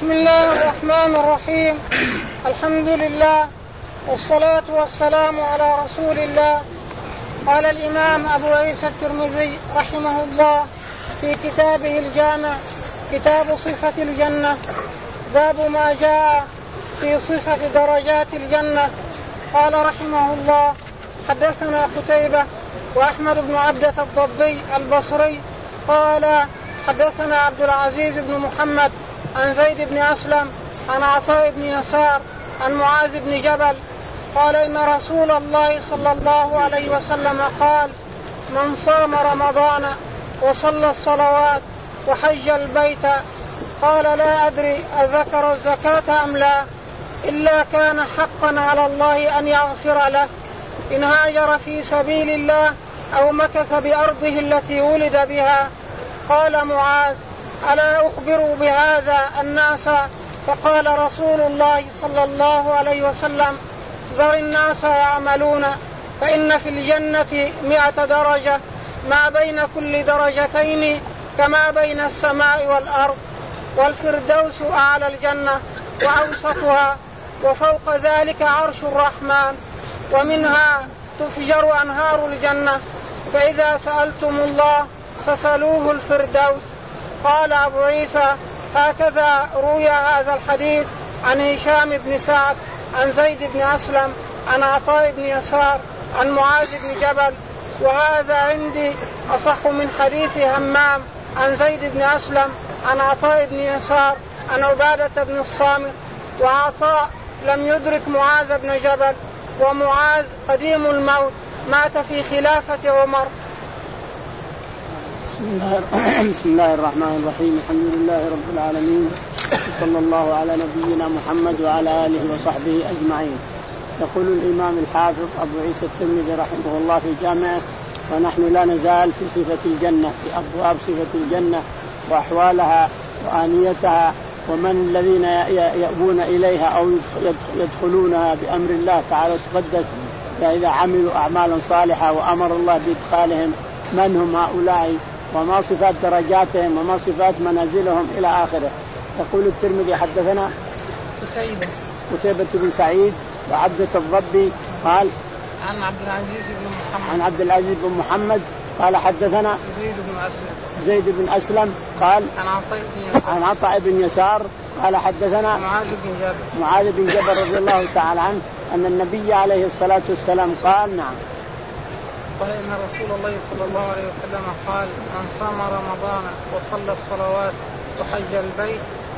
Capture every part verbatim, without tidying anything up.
بسم الله الرحمن الرحيم. الحمد لله والصلاة والسلام على رسول الله. قال الإمام أبو عيسى الترمذي رحمه الله في كتابه الجامع كتاب صفة الجنة باب ما جاء في صفة درجات الجنة. قال رحمه الله حدثنا قتيبة وأحمد بن عبدة الضبي البصري قال حدثنا عبد العزيز بن محمد عن زيد بن أسلم عن عطاء بن يسار عن معاذ بن جبل قال إن رسول الله صلى الله عليه وسلم قال من صام رمضان وصلى الصلوات وحج البيت قال لا أدري أذكر الزكاة أم لا إلا كان حقا على الله أن يغفر له إن هاجر في سبيل الله أو مكث بأرضه التي ولد بها. قال معاذ ألا أخبر بهذا الناس؟ فقال رسول الله صلى الله عليه وسلم ذر الناس يعملون فإن في الجنة مئة درجة ما بين كل درجتين كما بين السماء والأرض والفردوس أعلى الجنة وأوسطها وفوق ذلك عرش الرحمن ومنها تفجر أنهار الجنة فإذا سألتم الله فسألوه الفردوس. قال أبو عيسى هكذا روي هذا الحديث عن هشام بن سعد عن زيد بن أسلم عن عطاء بن يسار عن معاذ بن جبل وهذا عندي أصح من حديث همام عن زيد بن أسلم عن عطاء بن يسار عن عبادة بن الصامت. وعطاء لم يدرك معاذ بن جبل ومعاذ قديم الموت مات في خلافة عمر. بسم الله الرحمن الرحيم. الحمد لله رب العالمين صلى الله على نبينا محمد وعلى آله وصحبه أجمعين. يقول الإمام الحافظ أبو عيسى الترمذي رحمه الله في جامعه ونحن لا نزال في صفة الجنة في أبواب صفة الجنة وأحوالها وآنيتها ومن الذين يأبون إليها أو يدخلونها بأمر الله تعالى تقدس إذا عملوا أعمالا صالحة وأمر الله بإدخالهم من هم هؤلاء وما صفات درجاتهم وما صفات منازلهم إلى آخره. يقول الترمذي حدثنا قتيبة قتيبة بن سعيد وعبدة الضبي قال عن عبد العزيز بن محمد عن عبد العزيز بن محمد قال حدثنا زيد بن أسلم زيد بن أسلم قال عن عطاء بن يسار عن عطاء بن يسار قال حدثنا معاذ بن جبل معاذ بن جبل رضي الله تعالى عنه أن النبي عليه الصلاة والسلام قال نعم قال إن رسول الله صلى الله عليه وسلم قال من صام رمضان وصلى الصلوات وحج البيت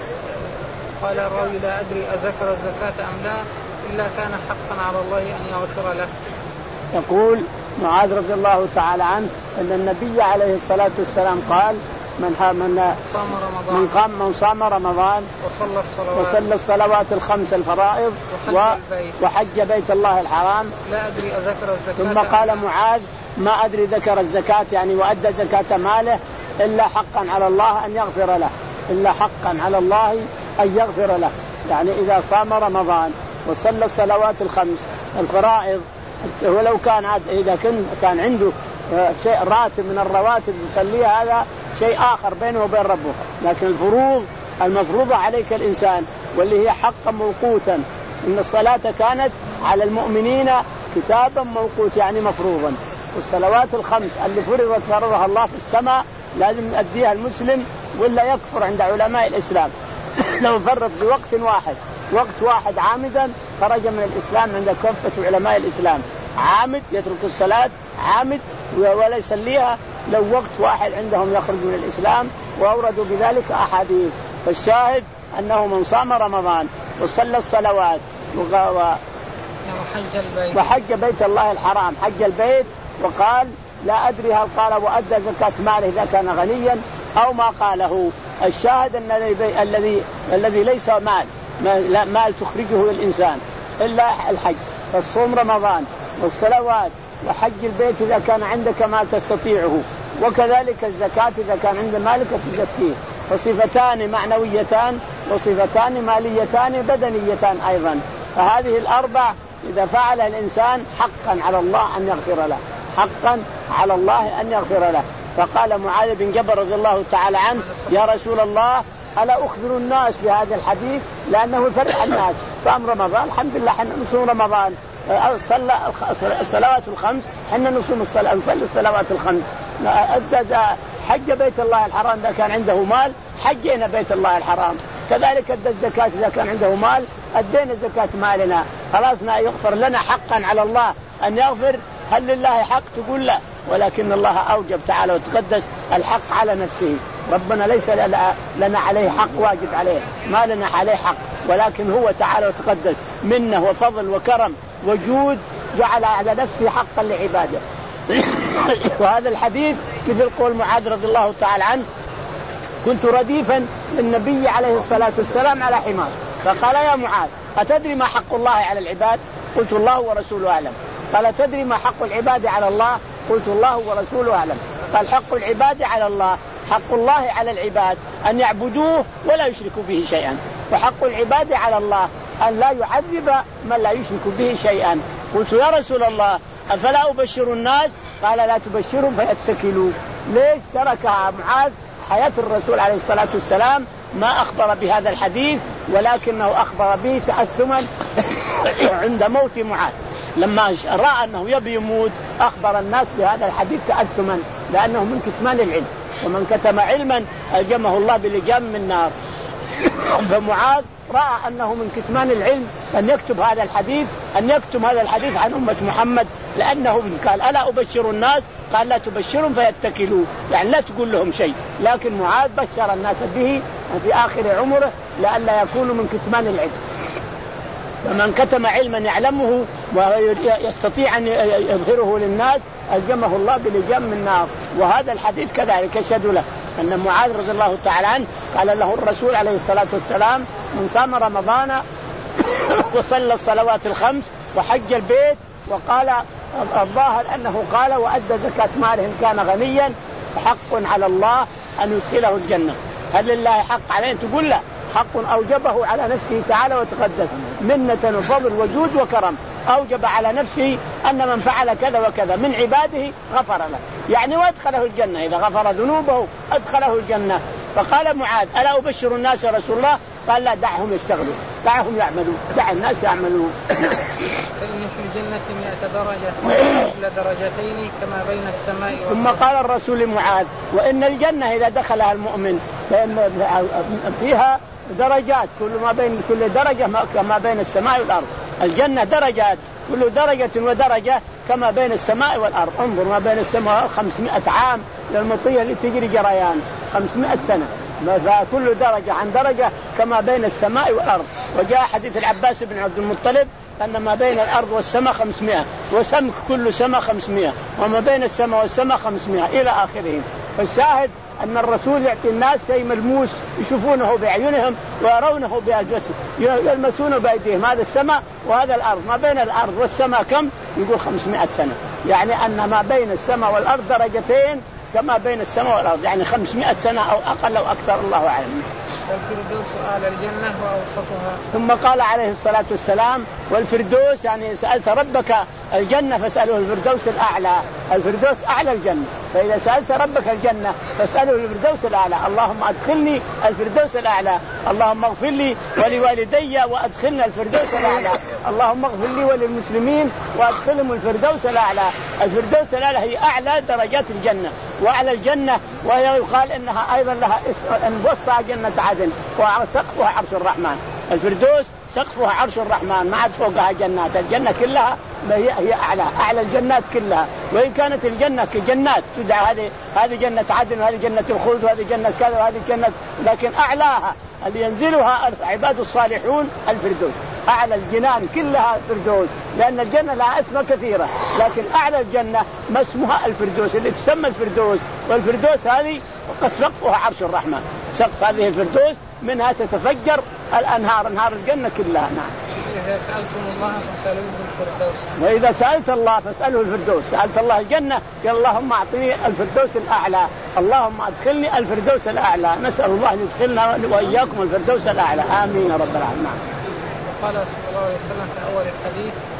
قال الراوي لا أدري أذكر الزكاة أم لا إلا كان حقا على الله أن يغفر له. يقول معاذ رضي الله تعالى عنه أن النبي عليه الصلاة والسلام قال من من صام رمضان من قام من صام رمضان وصلى الصلوات وصلى الصلوات الخمس الفرائض وحج, و البيت وحج بيت الله الحرام لا أدري أذكر الزكاة. ثم قال معاذ ما أدري ذكر الزكاة يعني وأدى زكاة ماله إلا حقا على الله أن يغفر له إلا حقا على الله أن يغفر له. يعني إذا صام رمضان وصلى الصلوات الخمس الفرائض ولو كان إذا كان عنده شيء راتب من الرواتب يصليها هذا شيء آخر بينه وبين ربه، لكن الفروض المفروضة عليك الإنسان واللي هي حقا موقوتا إن الصلاة كانت على المؤمنين كتابا موقوت يعني مفروضا. والصلوات الخمس اللي فرضت فرضها الله في السماء لازم يؤديها المسلم ولا يكفر عند علماء الإسلام. لو فرط بوقت واحد وقت واحد عامدا خرج من الإسلام عند كافة علماء الإسلام. عامد يترك الصلاة عامد ولا يصليها لو وقت واحد عندهم يخرج من الإسلام وأوردوا بذلك أحاديث. فالشاهد أنه من صام رمضان وصلى الصلوات وحج البيت وحج بيت الله الحرام حج البيت وقال لا أدري هل قال وأدى زكاة ماله إذا كان غنيا أو ما قاله. الشاهد أن الذي الذي ليس مال مال تخرجه الإنسان إلا الحج فالصوم رمضان والصلوات وحج البيت إذا كان عندك ما تستطيعه وكذلك الزكاة إذا كان عند مالك تزكيه. فصفتان معنويتان وصفتان ماليتان بدنيتان أيضا. فهذه الأربع إذا فعلها الإنسان حقا على الله أن يغفر له حقا على الله أن يغفر له. فقال معاذ بن جبل رضي الله تعالى عنه يا رسول الله ألا أخبر الناس بهذا الحديث لأنه يفرح الناس. صام رمضان الحمد لله حنا نصوم رمضان، صلى الصلوات الخمس حنا نصوم الصلاة نصلي الصلوات الخمس، أدى حج بيت الله الحرام إذا كان عنده مال حجينا بيت الله الحرام، كذلك أدى الزكاة إذا كان عنده مال أدينا زكاة مالنا. خلاصنا يغفر لنا حقا على الله أن يغفر. هل لله حق؟ تقول لا، ولكن الله أوجب تعالى وتقدس الحق على نفسه. ربنا ليس لنا عليه حق واجب عليه، ما لنا عليه حق، ولكن هو تعالى وتقدس منه وفضل وكرم وجود جعل على نفسه حقا لعباده. وهذا الحديث مثل قول معاذ رضي الله تعالى عنه: كنت رديفا للنبي عليه الصلاة والسلام على حمار، فقال: يا معاذ أتدري ما حق الله على العباد؟ قلت: الله ورسوله أعلم. قال: تدري ما حق العباد على الله؟ قلت: الله ورسوله أعلم. قال: حق العباد على الله، حق الله على العباد أن يعبدوه ولا يشركوا به شيئا، وحق العباد على الله أن لا يعذب من لا يشرك به شيئا. قلت: يا رسول الله أفلا أبشر الناس؟ قال: لا تبشرهم فيتكلوا. ليش تركها معاذ حياة الرسول عليه الصلاة والسلام؟ ما أخبر بهذا الحديث، ولكنه أخبر به تأثما عند موت معاذ. لما رأى أنه يبي يموت أخبر الناس بهذا الحديث تأثما، لأنه من كتمان العلم، ومن كتم علما ألجمه الله بلجام من نار. فمعاذ رأى أنه من كتمان العلم أن يكتب هذا الحديث، أن يكتم هذا الحديث عن أمة محمد، لأنه قال: ألا أبشر الناس؟ قال: لا تبشرهم فيتكلوا، يعني لا تقول لهم شيء. لكن معاذ بشر الناس به في آخر عمره لئلا يكونوا من كتمان العلم. فمن كتم علما يعلمه ويستطيع أن يظهره للناس ألجمه الله بلجام من نار. وهذا الحديث كذلك يشهد له أن معاذ رضي الله تعالى عنه قال له الرسول عليه الصلاة والسلام: من صام رمضان وصلى الصلوات الخمس وحج البيت، وقال الظاهر أنه قال: وأدى زكاة ماله إن كان غنيا، حق على الله أن يدخله الجنة. هل لله حق عليه؟ تقول لا، حق أوجبه على نفسه تعالى وتقدس منة وفضل وجود وكرم. أوجب على نفسه أن من فعل كذا وكذا من عباده غفر له، يعني وادخله الجنة، إذا غفر ذنوبه أدخله الجنة. فقال معاذ: ألا أبشر الناس يا رسول الله؟ قال: لا، دعهم يشتغلوا، دعهم يعملوا، دع الناس يعملون. فإن في الجنة مئة درجة مثل درجتين كما بين السماء والأرض. ثم قال الرسول لمعاذ: وإن الجنة إذا دخلها المؤمن فإن فيها درجات، كل ما بين كل درجة كما بين السماء والأرض. الجنة درجات، كل درجة ودرجة كما بين السماء والأرض. انظر ما بين السماء خمسمائة عام للمطية اللي تجري جريان خمسمائة سنة، فكل درجة عن درجة كما بين السماء والأرض. وجاء حديث العباس بن عبد المطلب أن ما بين الأرض والسماء خمسمائة، وسمك كل سماء خمسمائة، وما بين السماء والسماء خمسمائة إلى آخره. فالشاهد أن الرسول يعطي الناس شيء ملموس يشوفونه بعيونهم ويرونه بأجسهم، يلمسونه بأيديهم. هذا السماء وهذا الأرض، ما بين الأرض والسماء كم؟ يقول خمسمائة سنة، يعني أن ما بين السماء والأرض درجتين كما بين السماء والأرض، يعني خمسمائة سنة أو أقل أو أكثر، الله أعلم. والفردوس أعلى الجنة وأوسطها. ثم قال عليه الصلاة والسلام: والفردوس، يعني سألت ربك الجنة فاسأله الفردوس الأعلى. الفردوس أعلى الجنة، فإذا سألت ربك الجنة فاسأله الفردوس الأعلى. اللهم أدخلني الفردوس الأعلى، اللهم اغفر لي ولوالدي وأدخلنا الفردوس الأعلى، اللهم اغفر لي وللمسلمين وأدخلهم الفردوس الأعلى. الفردوس الأعلى هي أعلى درجات الجنة وأعلى الجنة، وهي يقال إنها أيضا لها أن وسطها جنة عدن وسقفها عرش الرحمن. الفردوس سقفها عرش الرحمن، ما عاد فوقها جنات. الجنة كلها هي هي أعلى أعلى الجنات كلها. وإن كانت الجنة كجنات تدعى هذه هذه جنة عدن وهذه جنة الخلد وهذه جنة كذا وهذه جنة، لكن أعلاها اللي ينزلها عباد الصالحون الفردوس. أعلى الجنان كلها الفردوس، لأن الجنة لها أسماء كثيرة، لكن أعلى الجنة ما اسمها الفردوس اللي تسمى الفردوس. والفردوس هذه قد سقفها عرش الرحمن، سقف هذه الفردوس منها تتفجر الأنهار، أنهار الجنة كلها. نعم. إذا سألتم الله فاسألوه الفردوس. وإذا سألت الله فاسأله الفردوس. سألت الله الجنة قال: اللهم أعطني الفردوس الأعلى، اللهم أدخلني الفردوس الأعلى. نسأل الله أن يدخلنا وإياكم الفردوس الأعلى، آمين يا رب العالمين. قال صلى الله عليه وسلم في أول الحديث: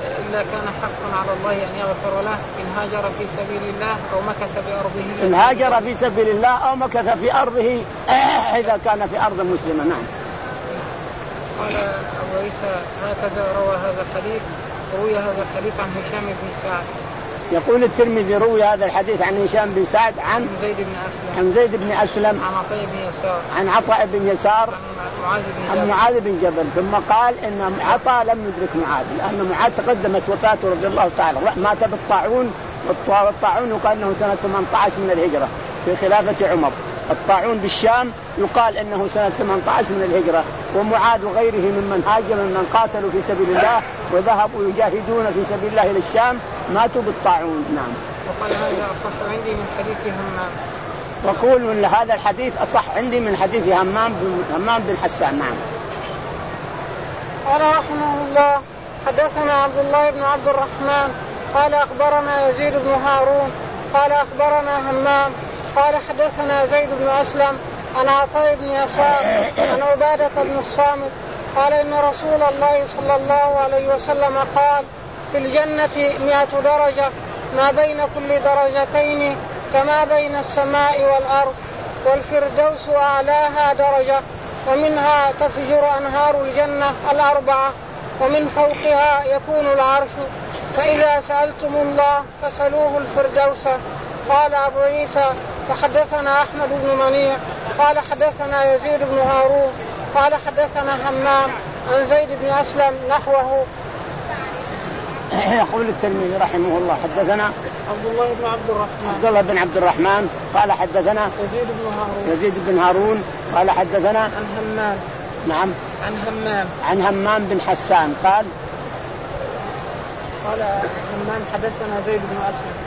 إلا كان حقا على الله أن يغفر له إن هاجر في سبيل الله أو مكث في أرضه. إن هاجر في سبيل الله أو مكث في أرضه إذا كان في أرض مسلمة. نعم. قال أبو عيسى هكذا روى هذا الحديث روي هذا الحديث عن هشام بن سعد. يقول الترمذي روي هذا الحديث عن هشام بن سعد عن زيد بن أسلم عن زيد بن أسلم عن عطاء بن يسار عن عطاء بن يسار عن معاذ بن جبل ثم قال إن عطاء لم يدرك معاذ لأن معاذ تقدمت وفاته رضي الله تعالى مات بالطاعون والطاعون يقال أنه سنة ثمانية عشر من الهجرة في خلافة عمر. الطاعون بالشام يقال انه سنه ثمانية عشر من الهجره ومعاذ وغيره ممن هاجر ممن قاتلوا في سبيل الله وذهبوا يجاهدون في سبيل الله الى الشام ماتوا بالطاعون. نعم. وقال هذا اصح عندي من حديث همام. وقول من هذا الحديث اصح عندي من حديث همام همام بن حسان. نعم. قال رحمه الله حدثنا عبد الله بن عبد الرحمن قال اخبرنا يزيد بن هارون قال اخبرنا همام قال حدثنا زيد بن أسلم عن عطاء بن يسار عن عبادة بن الصامت قال إن رسول الله صلى الله عليه وسلم قال في الجنة مئة درجة ما بين كل درجتين كما بين السماء والأرض والفردوس أعلاها درجة ومنها تفجر أنهار الجنة الأربعة ومن فوقها يكون العرش فإذا سألتم الله فسألوه الفردوس. قال أبو عيسى فحدثنا أحمد بن منيع قال حدثنا يزيد بن هارون قال حدثنا همام عن زيد بن أسلم نحوه. يقول الترمذي رحمه الله حدثنا عبد الله بن عبد الرحمن عبد الله بن عبد الرحمن قال حدثنا يزيد بن هارون يزيد بن هارون قال حدثنا عن همام نعم عن همام عن همام بن حسان قال قال همام حدثنا زيد بن أسلم.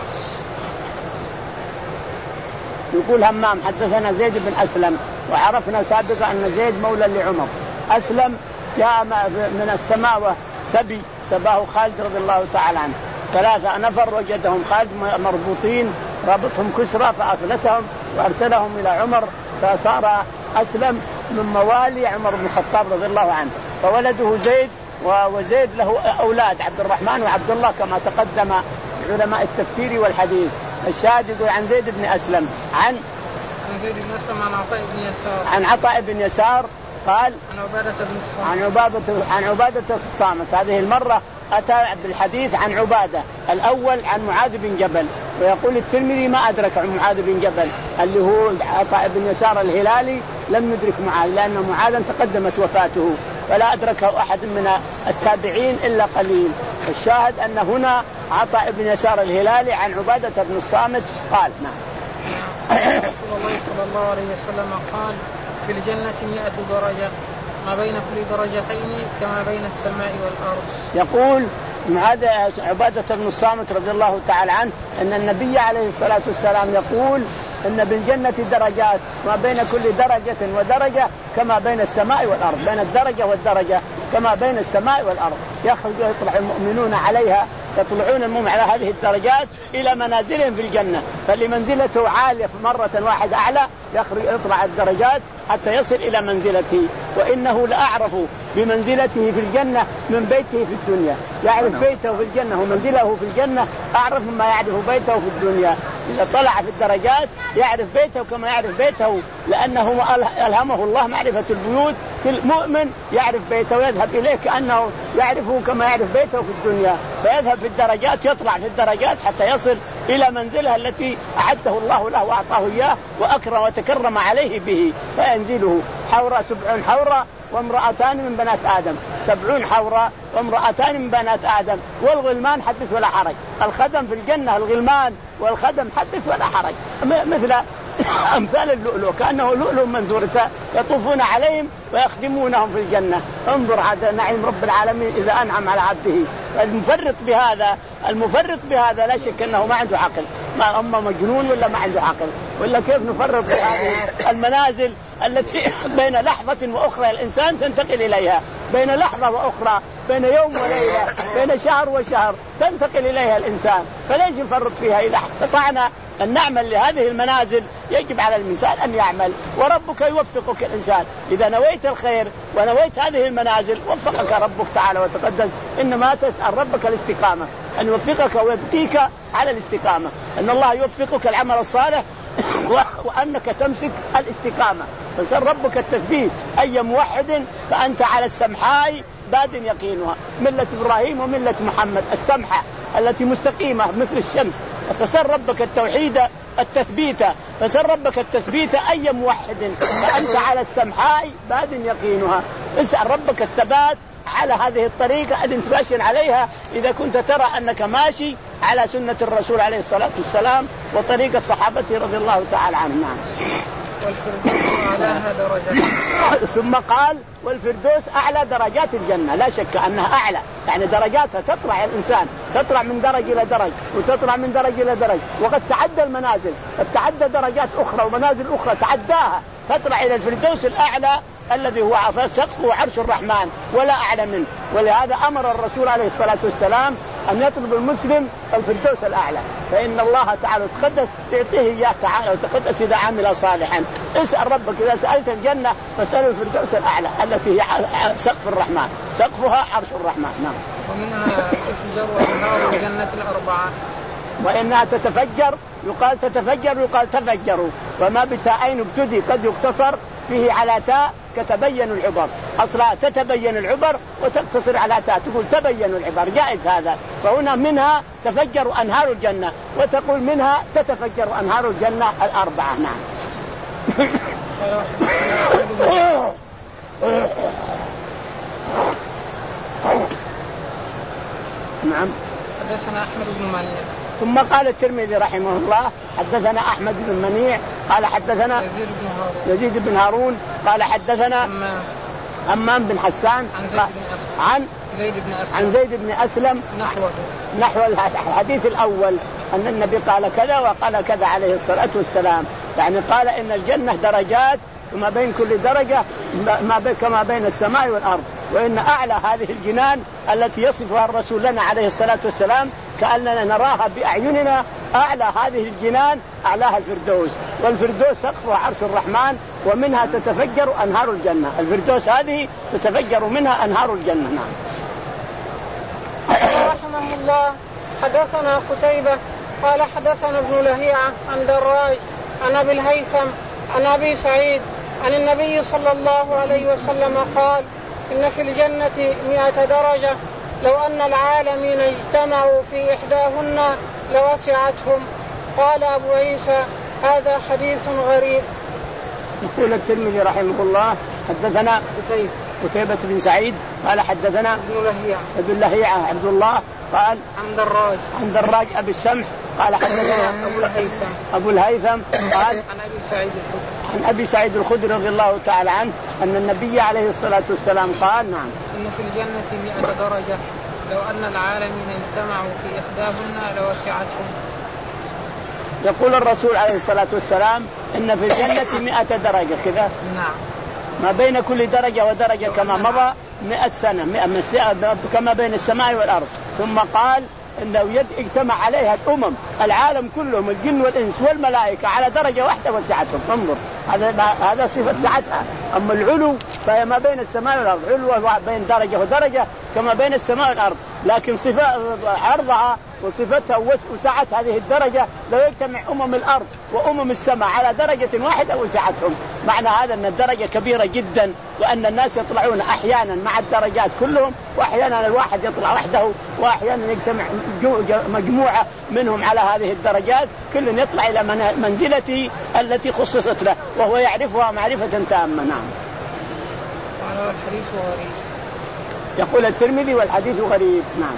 يقول همام حدثنا زيد بن أسلم وعرفنا سابقا أن زيد مولى لعمر. أسلم جاء من السماء سبي سباه خالد رضي الله تعالى عنه ثلاثة نفر وجدهم خالد مربوطين ربطهم كسرى فأفلتهم وأرسلهم إلى عمر فصار أسلم من موالي عمر بن الخطاب رضي الله عنه فولده زيد وزيد له أولاد عبد الرحمن وعبد الله كما تقدم علماء التفسير والحديث. الشاهد يقول عن زيد بن أسلم عن عن زيد بن أسلم عن عطاء بن يسار عن عطاء بن يسار قال عن عبادة بن الصامت عن عبادة عن عبادة الصامت. هذه المرة أتى بالحديث عن عبادة الأول عن معاذ بن جبل. ويقول الترمذي ما أدرك عن معاذ بن جبل اللي هو عطاء بن يسار الهلالي لم يدرك معاذ لأن معاذ تقدمت وفاته فلا أدركه أحد من التابعين إلا قليل. الشاهد أن هنا عطاء بن يسار الهلالي عن عبادة بن الصامت قال نعم. رسول الله صلى الله عليه وسلم قال في الجنة مئة درجة ما بين كل درجتين كما بين السماء والأرض. يقول هذا عبادة بن الصامت رضي الله تعالى عنه أن النبي عليه الصلاة والسلام يقول إن بالجنة درجات ما بين كل درجة ودرجة كما بين السماء والأرض بين الدرجة والدرجة كما بين السماء والأرض يخرج يطلع المؤمنون عليها يطلعون المؤمن على هذه الدرجات إلى منازلهم في الجنة فاللي منزلته عالية مرة واحدة أعلى يخرج يطلع الدرجات حتى يصل إلى منزلته. وإنه لأعرف بمنزلته في الجنة من بيته في الدنيا يعرف بيته في الجنة ومنزله في الجنة أعرف مما يعرف بيته في الدنيا. إذا طلع في الدرجات يعرف بيته كما يعرف بيته لأنه ألهمه الله معرفة البيوت. كل مؤمن يعرف بيته ويذهب إليه كأنه يعرفه كما يعرف بيته في الدنيا فيذهب في الدرجات يطلع في الدرجات حتى يصل إلى منزله التي أعده الله له وأعطاه إياه وأكرم وتكرم عليه به فينزله حورة سبعون حورة وامرأتان من بنات آدم سبعون حورة وامرأتان من بنات آدم والغلمان حدث ولا حرج. الخدم في الجنة الغلمان والخدم حدث ولا حرج مثل أمثال اللؤلؤ كأنه لؤلؤ منثور يطوفون عليهم ويخدمونهم في الجنة. انظر هذا نعيم رب العالمين إذا أنعم على عبده. المفرط بهذا المفرط بهذا لا شك أنه ما عنده عقل ما أما مجنون ولا ما عنده عقل ولا كيف نفرط بهذه المنازل التي بين لحظة وأخرى الإنسان تنتقل إليها بين لحظة وأخرى بين يوم وليلة بين شهر وشهر تنتقل إليها الإنسان فليش نفرط فيها. إذا استطعنا أن نعمل لهذه المنازل يجب على الإنسان أن يعمل، وربك يوفقك الإنسان إذا نويت الخير ونويت هذه المنازل وفقك ربك تعالى وتقدس. إنما تسأل ربك الاستقامة، أن يوفقك ويبقيك على الاستقامة، أن الله يوفقك العمل الصالح وأنك تمسك الاستقامة. فسأل ربك التثبيت، أي موحد فأنت على السمحاء باد يقينها، ملة إبراهيم وملة محمد السمحة التي مستقيمة مثل الشمس. فسأل ربك التوحيد التثبيت، فسأل ربك التثبيت أي موحد فأنت على السمحاء باد يقينها. اسأل ربك الثبات على هذه الطريقة التي تماشي عليها إذا كنت ترى أنك ماشي على سنة الرسول عليه الصلاة والسلام وطريقة صحابته رضي الله تعالى عنهم. والفردوس أعلاها درجات. ثم قال والفردوس أعلى درجات الجنة، لا شك أنها أعلى، يعني درجاتها تطلع الإنسان تطلع من درجة إلى درجة وتطلع من درجة إلى درجة، وقد تعدى المنازل، قد تعدى درجات أخرى ومنازل أخرى تعداها تطلع إلى الفردوس الأعلى الذي هو سقفه عرش الرحمن ولا أعلى منه. ولهذا أمر الرسول عليه الصلاة والسلام أن يطلب المسلم الفردوس الأعلى، فإن الله تعالى تقدس يعطيه إياه تعالى وتقدس إذا عمل صالحا. اسأل ربك إذا سألت الجنة فاسأل الفردوس الأعلى التي هي سقف الرحمن، سقفها عرش الرحمن. نعم. ومنها تفجر وأنهار الجنة الأربعة. وإنها تتفجر يقال تتفجر يقال تفجروا، وما بتاءين ابتدي قد يقتصر فيه على تاء كتبين العبر، أصلا تتبين العبر وتقتصر على تاء تقول تبين العبر، جائز هذا. فهنا منها تفجر أنهار الجنة وتقول منها تتفجر أنهار الجنة الأربعة. نعم. نعم. حدثنا أحمد بن منيع. ثم قال الترمذي رحمه الله حدثنا أحمد بن منيع قال حدثنا يزيد بن هارون, يزيد بن هارون قال حدثنا همام بن حسان عن زيد بن أسلم عن زيد بن أسلم نحوه نحو الحديث الأول أن النبي قال كذا وقال كذا عليه الصلاة والسلام. يعني قال إن الجنة درجات وما بين كل درجة ما بين كما بين السماء والأرض، وإن أعلى هذه الجنان التي يصفها الرسول لنا عليه الصلاة والسلام كأننا نراها بأعيننا، أعلى هذه الجنان أعلاها الفردوس، والفردوس سقفها عرش الرحمن ومنها تتفجر أنهار الجنة. الفردوس هذه تتفجر منها أنهار الجنة. نعم. رحمه الله حدثنا قتيبة قال حدثنا ابن لهيعة عن دراج عن أبي الهيثم عن أبي سعيد عن النبي صلى الله عليه وسلم قال إن في الجنة مئة درجة لو أن العالمين اجتمعوا في إحداهن لوسعتهم. قال أبو عيسى هذا حديث غريب. يقول الترمذي رحمه الله حدثنا قتيبة قتيبة بن سعيد قال حدثنا ابن لهيعة ابن لهيعة عبد الله قال عن دراج عن دراج أبي السمح قال حدثنا أبو الهيثم أبو الهيثم قال عن أبي سعيد الخدري عن أبي سعيد الخدري رضي الله تعالى عنه أن النبي عليه الصلاة والسلام قال نعم إن في الجنة مئة درجة لو أن العالمين اجتمعوا في إحداهن لوسعتهم. يقول الرسول عليه الصلاة والسلام إن في الجنة مئة درجة كذا. نعم. ما بين كل درجة ودرجة كما مضى مئة سنة مئة كما بين السماء والأرض. ثم قال إنه يد اجتمع عليها الأمم العالم كلهم الجن والإنس والملائكة على درجة واحدة وسعتهم. انظر هذا هذا صفة سعتها. أما العلو فهي ما بين السماء والأرض، علو بين درجة ودرجة كما بين السماء والأرض، لكن صفة عرضها وصفتها وسعت هذه الدرجة لو يجتمع أمم الأرض وأمم السماء على درجة واحدة وسعتهم. معنى هذا أن الدرجة كبيرة جدا، وأن الناس يطلعون أحيانا مع الدرجات كلهم، وأحيانا الواحد يطلع وحده، وأحيانا يجتمع مجموعة منهم على هذه الدرجات، كل يطلع إلى منزلته التي خصصت له وهو يعرفها معرفة تامة. نعم. الحديث غريب. يقول الترمذي والحديث غريب. نعم.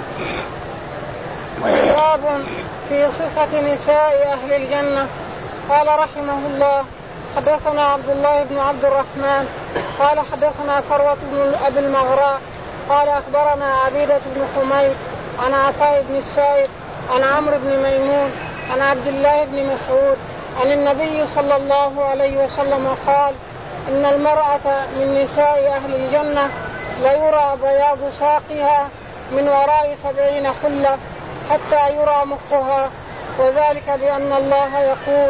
باب في صفة نساء أهل الجنة. قال رحمه الله حدثنا عبد الله بن عبد الرحمن قال حدثنا فروة بن أبي المغراء قال أخبرنا عبيدة بن حميد عن عطاء بن السائب عن عمرو بن ميمون عن عبد الله بن مسعود عن النبي صلى الله عليه وسلم قال إن المرأة من نساء أهل الجنة ليرى بياض ساقها من وراء سبعين حلة حتى يرى مخها وذلك بأن الله يقول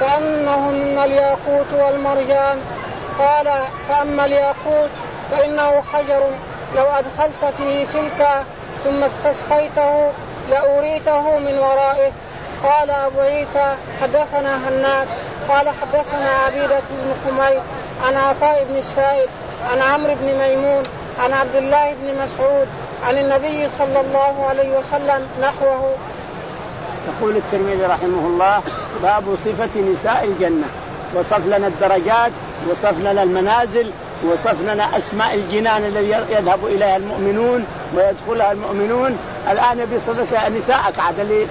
كأنهن الياقوت والمرجان. قال فأما الياقوت فإنه حجر لو أدخلت فيه سلكا ثم استسقيته لأريته من ورائه. قال أبو عيسى حدثنا هناد قال حدثنا عبيدة بن حميد عن عطاء بن السائب عن عمرو بن ميمون عن عبد الله بن مسعود عن النبي صلى الله عليه وسلم نحوه. يقول الترمذي رحمه الله باب صفة نساء الجنة، وصف لنا الدرجات، وصف لنا المنازل، وصف لنا أسماء الجنان الذي يذهب إليها المؤمنون ويدخلها المؤمنون. الآن بصفة نساءك عاد اللي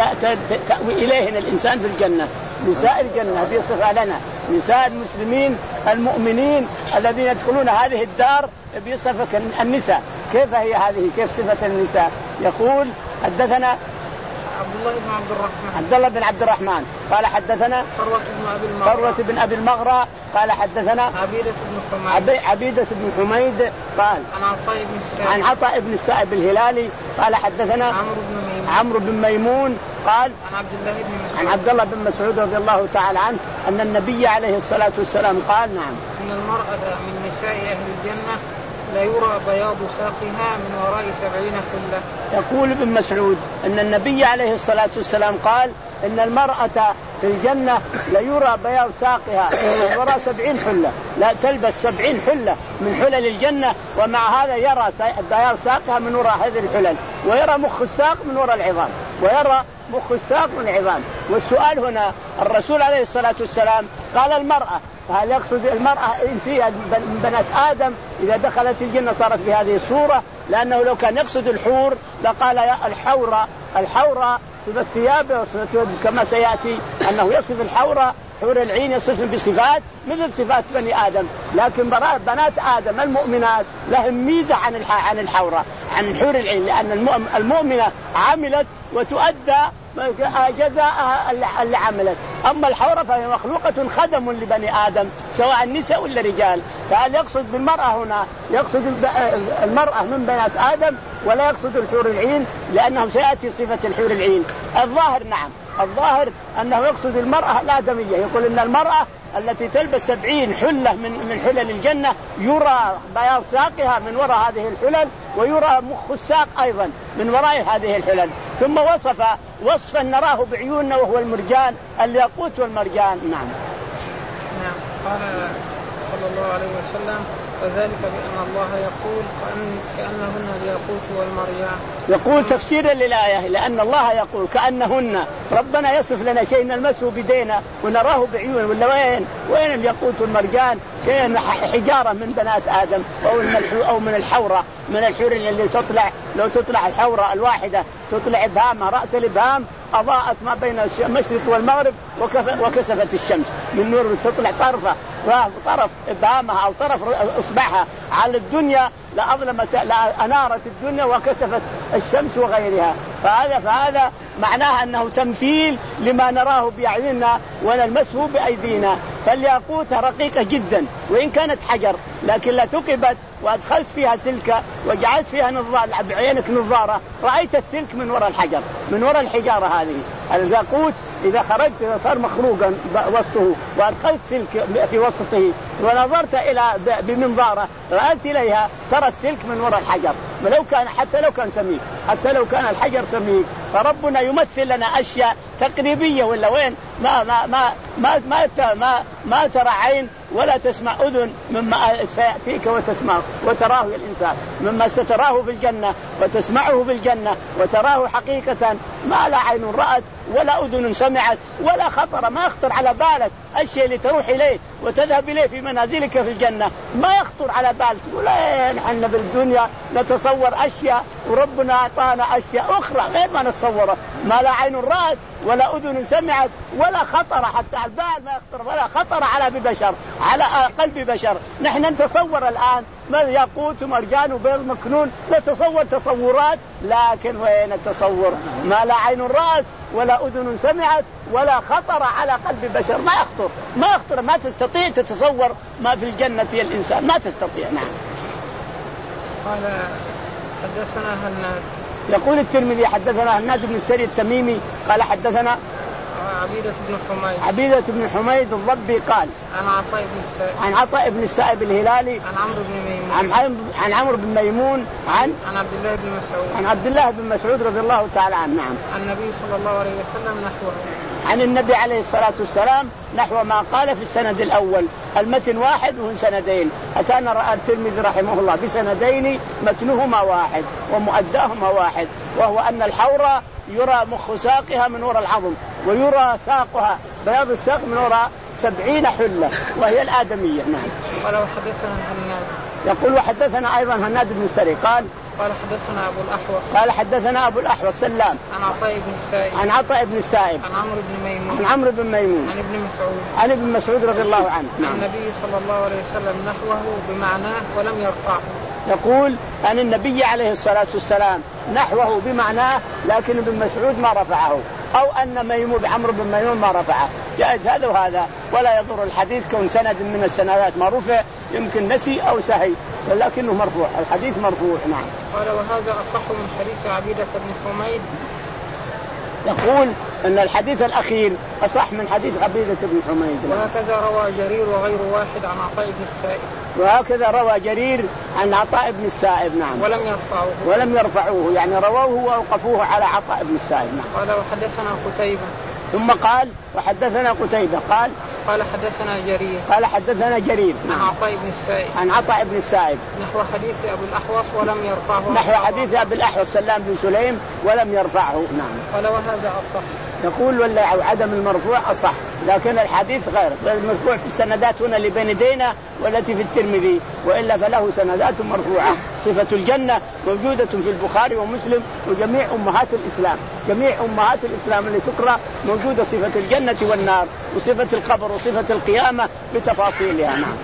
تأوي إليهن الإنسان في الجنة، نساء الجنة بصفة لنا نساء المسلمين المؤمنين الذين يدخلون هذه الدار بصفة النساء. كيف هي هذه؟ كيف صفة النساء؟ يقول حدثنا عبد الله بن عبد الرحمن عبد الله بن عبد الرحمن قال حدثنا فروة بن أبي المغرى فروة بن أبي المغرى قال حدثنا عبيدة بن حميد عبيدة بن حميد قال عن عطاء بن السائب عن عطاء بن السائب الهلالي قال حدثنا عمرو بن ميمون عمرو بن ميمون قال عن عبد الله بن مسعود عن عبد الله بن مسعود رضي الله تعالى عنه أن النبي عليه الصلاة والسلام قال نعم إن المرأة من نساء أهل الجنة لا يرى بياض ساقها من وراء سبعين حلة. يقول ابن مسعود أن النبي عليه الصلاة والسلام قال إن المرأة في الجنة لا يرى بياض ساقها من وراء سبعين حلة، لا تلبس سبعين حلة من حلل الجنة، ومع هذا يرى بياض ساقها من وراء هذه الحلل، ويرى مخ الساق من وراء العظام، ويرى مخ الساق من العظام. والسؤال هنا الرسول عليه الصلاة والسلام قال المرأة، هل يقصد المرأة إنسية من بنات آدم إذا دخلت الجنة صارت بهذه الصورة؟ لأنه لو كان يقصد الحور لقال يا الحورة. الحورة صفة ثيابه كما سيأتي أنه يصف الحورة حور العين يصف بصفات مثل صفات بني آدم، لكن بنات آدم المؤمنات لهم ميزة عن عن الحورة عن حور العين، لأن المؤمنة عملت وتؤدى جزاءها اللي عملت. أما الحورة فهي مخلوقة خدم لبني آدم سواء النساء ولا الرجال. فهل يقصد بالمرأة هنا يقصد المرأة من بنات آدم ولا يقصد الحور العين؟ لأنه سيأتي صفة الحور العين. الظاهر نعم الظاهر أنه يقصد المرأة الآدمية، يقول إن المرأة التي تلبس سبعين حلة من من حلل الجنة يرى بياض ساقها من وراء هذه الحلل، ويرى مخ الساق أيضا من وراء هذه الحلل. ثم وصف وصفا نراه بعيوننا وهو المرجان الياقوت والمرجان. نعم. نعم. قال صلى الله عليه وسلم وذلك بأن الله يقول كأنهن الياقوت والمرجان. يقول تفسيرا للآية لأن الله يقول كأنهن، ربنا يصف لنا شيء نلمسه بدينا ونراه بعيون، ولا وين وين الياقوت والمرجان؟ شيء حجارة من بنات آدم أو من أو من الحورة من الحور اللي تطلع، لو تطلع الحورة الواحدة تطلع إبهامها رأس الإبهام أضاءت ما بين المشرق والمغرب وكسفت الشمس من نور، تطلع طرفة طرف إبهامها أو طرف إصبعها على الدنيا لأظلمت لأنارت الدنيا وكسفت الشمس وغيرها. فهذا فهذا معناه أنه تمثيل لما نراه بأعيننا ونلمسه بأيدينا. فالياقوت رقيقة جدا وإن كانت حجر، لكن لا ثقبت وأدخلت فيها سلكة وجعلت فيها نظارة بعينك نظارة رأيت السلك من وراء الحجر من وراء الحجارة هذه. الياقوت إذا خرجت إذا صار مخروقا وسطه وأدخلت سلك في وسطه ونظرت إلى بمنظارة رأيت إليها ترى السلك من وراء الحجر، ولو كان حتى لو كان سميك حتى لو كان الحجر سميك. فربنا يمثل لنا أشياء تقريبية ولا وين ما ما ما ما ما, ما, ما ترى عين ولا تسمع أذن مما سيأتيك وتسمع وتراه الإنسان، مما ستراه في الجنة وتسمعه في الجنة وتراه حقيقة ما لا عين رأت ولا أذن سمعت ولا خطر ما يخطر على بالك. الشيء اللي تروح إليه وتذهب إليه في منازلك في الجنة ما يخطر على بالك، تقول نحن بالدنيا نتصور أشياء وربنا أعطانا أشياء أخرى غير ما نتصوره، ما لا عين رأت ولا أذن سمعت ولا خطر حتى البال ما يخطر ولا خطر على بشر على قلب بشر. نحن نتصور الآن ما ياقوت ومرجان وبيض مكنون نتصور تصورات، لكن وين التصور؟ ما لا عين رأت ولا أذن سمعت ولا خطر على قلب بشر، ما يخطر ما يخطر ما تستطيع تتصور ما في الجنة في الإنسان ما تستطيع. نعم. قال حدثنا هناد يقول الترمذي حدثنا هناد بن السري التميمي قال حدثنا عبيدة بن حميد عبيدة بن حميد الضبي قال عن عطاء بن السائب عن عطاء بن السائب الهلالي عن عمرو بن ميمون عن عن عمرو بن ميمون عن عن عبد الله بن مسعود عن عبد الله بن مسعود رضي الله تعالى عنه. نعم. عن النبي صلى الله عليه وسلم نحوه. عن النبي عليه الصلاة والسلام نحو ما قال في السند الأول. المتن واحد وهن سندين. أتانا رأى الترمذي رحمه الله بسندين متنهما واحد ومؤداهما واحد، وهو أن الحورة يرى مخ ساقها من وراء العظم، ويرى ساقها بياض الساق من وراء سبعين حلة، وهي الآدمية. نعم. قال وحدثنا هناد. يقول وحدثنا أيضا هناد بن السري قال قال حدثنا أبو الأحوص قال حدثنا أبو الأحوص سلام عن عطاء بن السائب عن عطاء بن السائب عن عمرو بن ميمون عن عمرو بن ميمون عن ابن مسعود عن ابن مسعود رضي الله عنه. نعم. النبي صلى الله عليه وسلم نحوه بمعناه ولم يرفعه. يقول أن النبي عليه الصلاة والسلام نحوه بمعناه، لكن ابن مسعود ما رفعه، أو أن ميمون عمرو بن ميمون ما رفعه. جائز هذا وهذا، ولا يضر الحديث كون سند من السندات ما رفع، يمكن نسي أو سهي، ولكنه مرفوع، الحديث مرفوع. نعم. قال وهذا أصح من حديث عبيدة بن حميد. يقول أن الحديث الأخير أصح من حديث عبيدة بن حميد. وهكذا روى جرير وغير واحد عن عطاء بن السائب. وهكذا روى جرير عن عطاء بن السائب. نعم. ولم يرفعوه. ولم يرفعوه، يعني رووه ووقفوه على عطاء بن السائب. نعم. قال وحدثنا قتيبة. ثم قال وحدثنا قتيبة قال قال حدثنا جرير قال حدثنا جرير عن عطاء بن السائب عن عطاء بن السائب نحو حديث أبو الأحوص ولم يرفعه. نحو حديث أبي الأحوص سلام بن سليم ولم يرفعه. نعم. قال وهذا أصح. يقول ولا عدم المرفوع أصح، لكن الحديث غير المرفوع في السندات هنا اللي بين يدينا والتي في الترمذي، وإلا فله سندات مرفوعة. صفة الجنة موجودة في البخاري ومسلم وجميع أمهات الإسلام، جميع أمهات الإسلام اللي تقرأ موجودة صفة الجنة والنار وصفة القبر وصفة القيامة بتفاصيلها. نعم.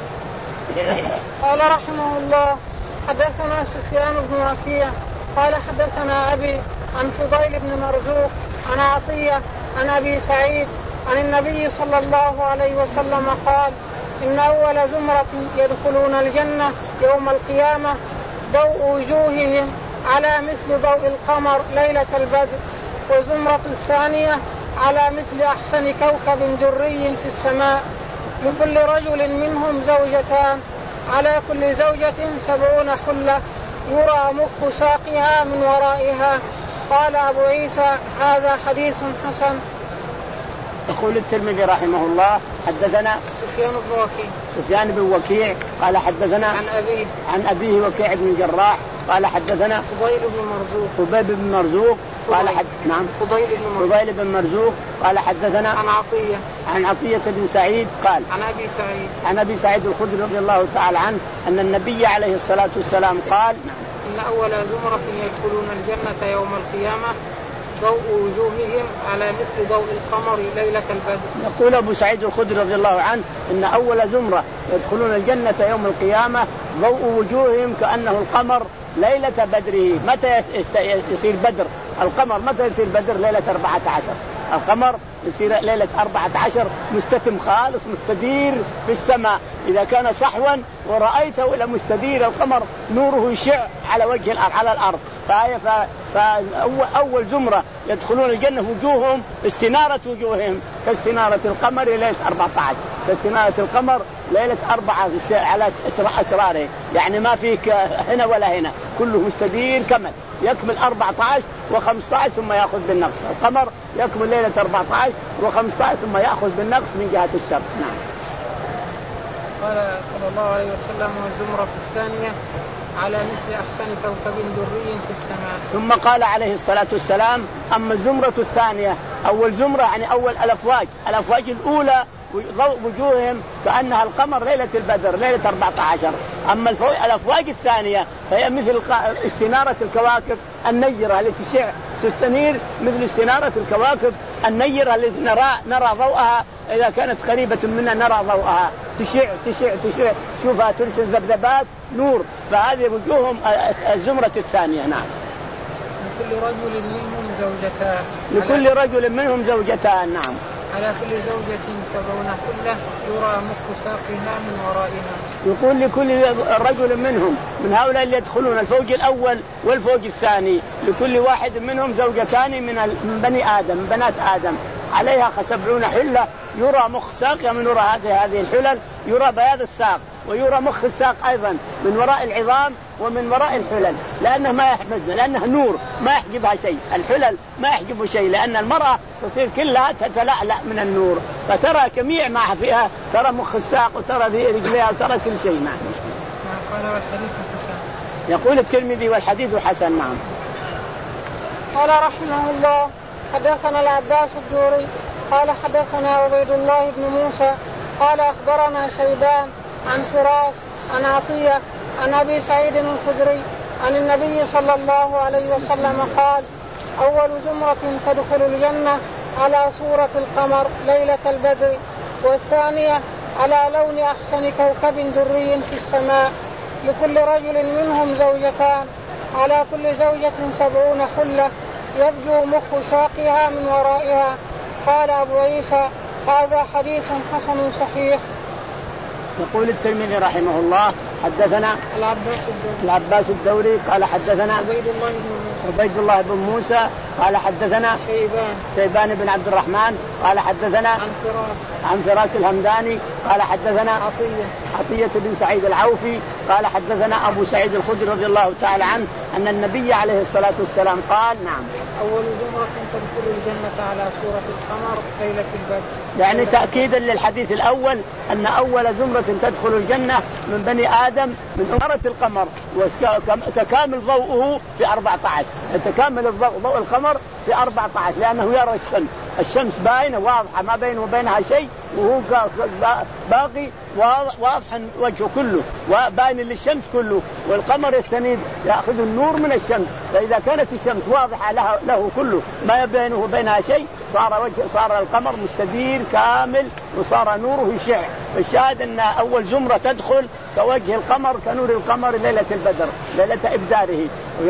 قال رحمه الله حدثنا سفيان بن وكيع قال حدثنا أبي عن فضيل بن مرزوق عن عطية عن أبي سعيد عن النبي صلى الله عليه وسلم قال إن أول زمرة يدخلون الجنة يوم القيامة ضوء وجوههم على مثل ضوء القمر ليلة البدر، وزمرة الثانية على مثل أحسن كوكب دري في السماء، لكل رجل منهم زوجتان، على كل زوجة سبعون حلة، يرى مخ ساقها من ورائها. قال أبو عيسى هذا حديث حسن. يقول الترمذي رحمه الله حدثنا سفيان بن وكيع سفيان بن وكيع قال حدثنا عن أبيه عن أبيه وكيع بن الجراح قال حدثنا فضيل بن مرزوق فضيل بن مرزوق قال حد... نعم فضيل بن مرزوق فضيل بن مرزوق قال حدثنا عن عطية عن عطية بن سعيد قال عن أبي سعيد عن أبي سعيد الخدري رضي الله تعالى عنه أن النبي عليه الصلاة والسلام قال إن أول زمرة يدخلون الجنة يوم القيامة ضوء وجوههم على مثل ضوء القمر ليلة البدر. يقول أبو سعيد الخدري رضي الله عنه إن أول زمرة يدخلون الجنة يوم القيامة ضوء وجوههم كأنه القمر ليلة بدره. متى يصير بدر القمر؟ متى يصير بدر؟ ليلة أربعة عشر. القمر يصير ليلة أربعة عشر مستتم خالص مستدير في السماء. إذا كان صحوا ورأيته إلى مستدير القمر نوره يشع على وجه الأرض على الأرض. فأول زمرة يدخلون الجنة وجوههم استنارة وجوههم كاستنارة القمر ليلة أربعة عشر، كاستنارة القمر ليلة أربعة على أسراره، يعني ما فيك هنا ولا هنا، كله مستدير كمل يكمل أربعة عشر وخمسة عشر ثم يأخذ بالنقص. القمر يكمل ليلة أربعة عشر وخمسة عشر ثم يأخذ بالنقص من جهة الشرق. نعم. قال صلى الله عليه وسلم والزمرة الثانية على مثل أحسن كوكب دري في السماء. ثم قال عليه الصلاة والسلام أما الزمرة الثانية، أول زمرة يعني أول الأفواج، الأفواج الأولى ضوء وجوههم كأنها القمر ليلة البدر ليلة أربعة عشر. أما الأفواج الثانية فهي مثل استنارة الكواكب النيرة التي تشع تستنير مثل استنارة الكواكب النيرة التي نرى نرى ضوءها إذا كانت قريبة منا نرى ضوءها تشع تشع تشع شوفها ترسل ذبذبات نور. فهذه وجوههم الزمرة الثانية. نعم. لكل رجل منهم زوجتان لكل رجل منهم زوجتان. نعم. على كل زوجة سبعون حلة يرى مخ ساقها من ورائها. يقول لكل رجل منهم من هؤلاء اللي يدخلون الفوج الأول والفوج الثاني لكل واحد منهم زوجتان من بني آدم من بنات آدم عليها سبعون حلة يرى مخ ساقها من وراء هذه هذه الحلل يرى بياض الساق ويرى مخ الساق أيضا من وراء العظام ومن وراء الحلل لأنه ما يحمد لأنه نور ما يحجبها شيء الحلل ما يحجبه شيء لأن المرأة تصير كلها تتلألأ من النور فترى جميع ما فيها ترى مخ الساق وترى ذي رجليها وترى كل شيء. نعم. قال والحديث حسن. يقول الترمذي والحديث حسن. نعم. قال رحمه الله حدثنا العباس الدوري قال حدثنا عبيد الله بن موسى قال أخبرنا شيبان عن فراس عن عطية عن أبي سعيد الخدري عن النبي صلى الله عليه وسلم قال أول زمرة تدخل الجنة على صورة القمر ليلة البدر والثانية على لون أحسن كوكب دري في السماء لكل رجل منهم زوجتان على كل زوجة سبعون حلة يبدو مخ ساقها من ورائها. قال أبو عيسى هذا حديث حسن صحيح. يقول الترمذي رحمه الله حدثنا العباس الدوري قال حدثنا عبيد الله بن عبيد الله بن موسى قال حدثنا شيبان شيبان بن عبد الرحمن قال حدثنا عن فراس عن فراس الهمداني قال حدثنا عطية عطية بن سعيد العوفي قال حدثنا أبو سعيد الخدري رضي الله تعالى عنه أن النبي عليه الصلاة والسلام قال نعم أول زمرة تدخل الجنة على صورة القمر ليلة البدر يعني تأكيدا للحديث الأول أن أول زمرة تدخل الجنة من بني آدم من أمرة القمر وتكامل ضوءه في أربعة عشر تكامل الضوء ضوء القمر في أربعة عشر لأنه يرى الشمس الشمس باينة واضحة ما بينه وبينها شيء وهو باقي واضح وجهه كله وباين للشمس كله والقمر يستنير يأخذ النور من الشمس فإذا كانت الشمس واضحة له, له كله ما بينه وبينها شيء صار وجه صار القمر مستدير كامل وصار نوره يشع. الشاهد أن أول زمرة تدخل كوجه القمر كنور القمر ليلة البدر ليلة إبداره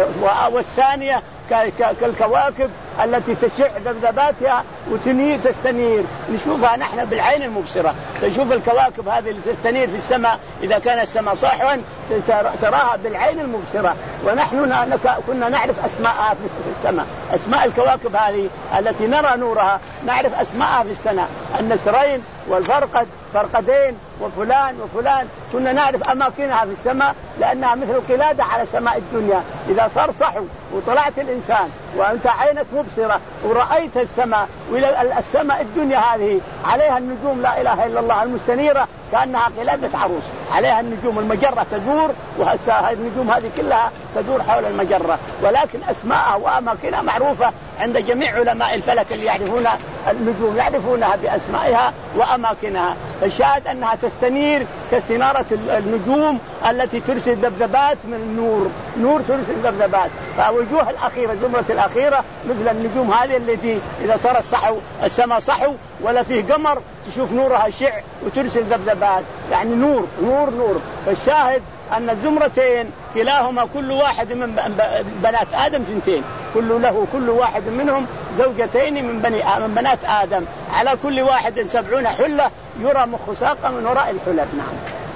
والثانية كالكواكب التي تشع ذبذباتها وتنير تستنير نشوفها نحن بالعين المبصرة تشوف الكواكب هذه اللي تستنير في السماء إذا كان السماء صاحوا تراها بالعين المبصرة ونحن كنا نعرف أسماءها في السماء أسماء الكواكب هذه التي نرى نورها نعرف أسماءها في السنة النسرين والفرقد فرقدين وفلان وفلان كنا نعرف أماكنها في السماء لأنها مثل قلادة على سماء الدنيا إذا صار صحو وطلعت الإنسان وأنت عينك مبصرة ورأيت السماء وإلى السماء الدنيا هذه عليها النجوم لا إله إلا الله المستنيرة كأنها قلادة عروس عليها النجوم المجرة تدور وهذه النجوم هذه كلها تدور حول المجرة ولكن أسماءها وأماكنها معروفة عند جميع علماء الفلك اللي يعرفون النجوم يعرفونها بأسمائها وأماكنها. الشاهد أنها تستنير كاستنارة النجوم التي ترسل ذبذبات من النور نور ترسل ذبذبات فوجوه الأخيرة زمرة الأخيرة مثل النجوم هذه التي إذا صار الصحو السماء صحو ولا فيه قمر تشوف نورها شع وترسل ذبذبات يعني نور نور نور. فالشاهد أن الزمرتين كلاهما كل واحد من بنات آدم ثنتين كل له كل واحد منهم زوجتين من بني من بنات آدم على كل واحد سبعون حلة يرى مخ ساقه من وراء الحلل. نعم.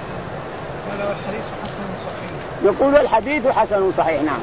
الحديث حسن صحيح. يقول الحديث حسن صحيح. نعم.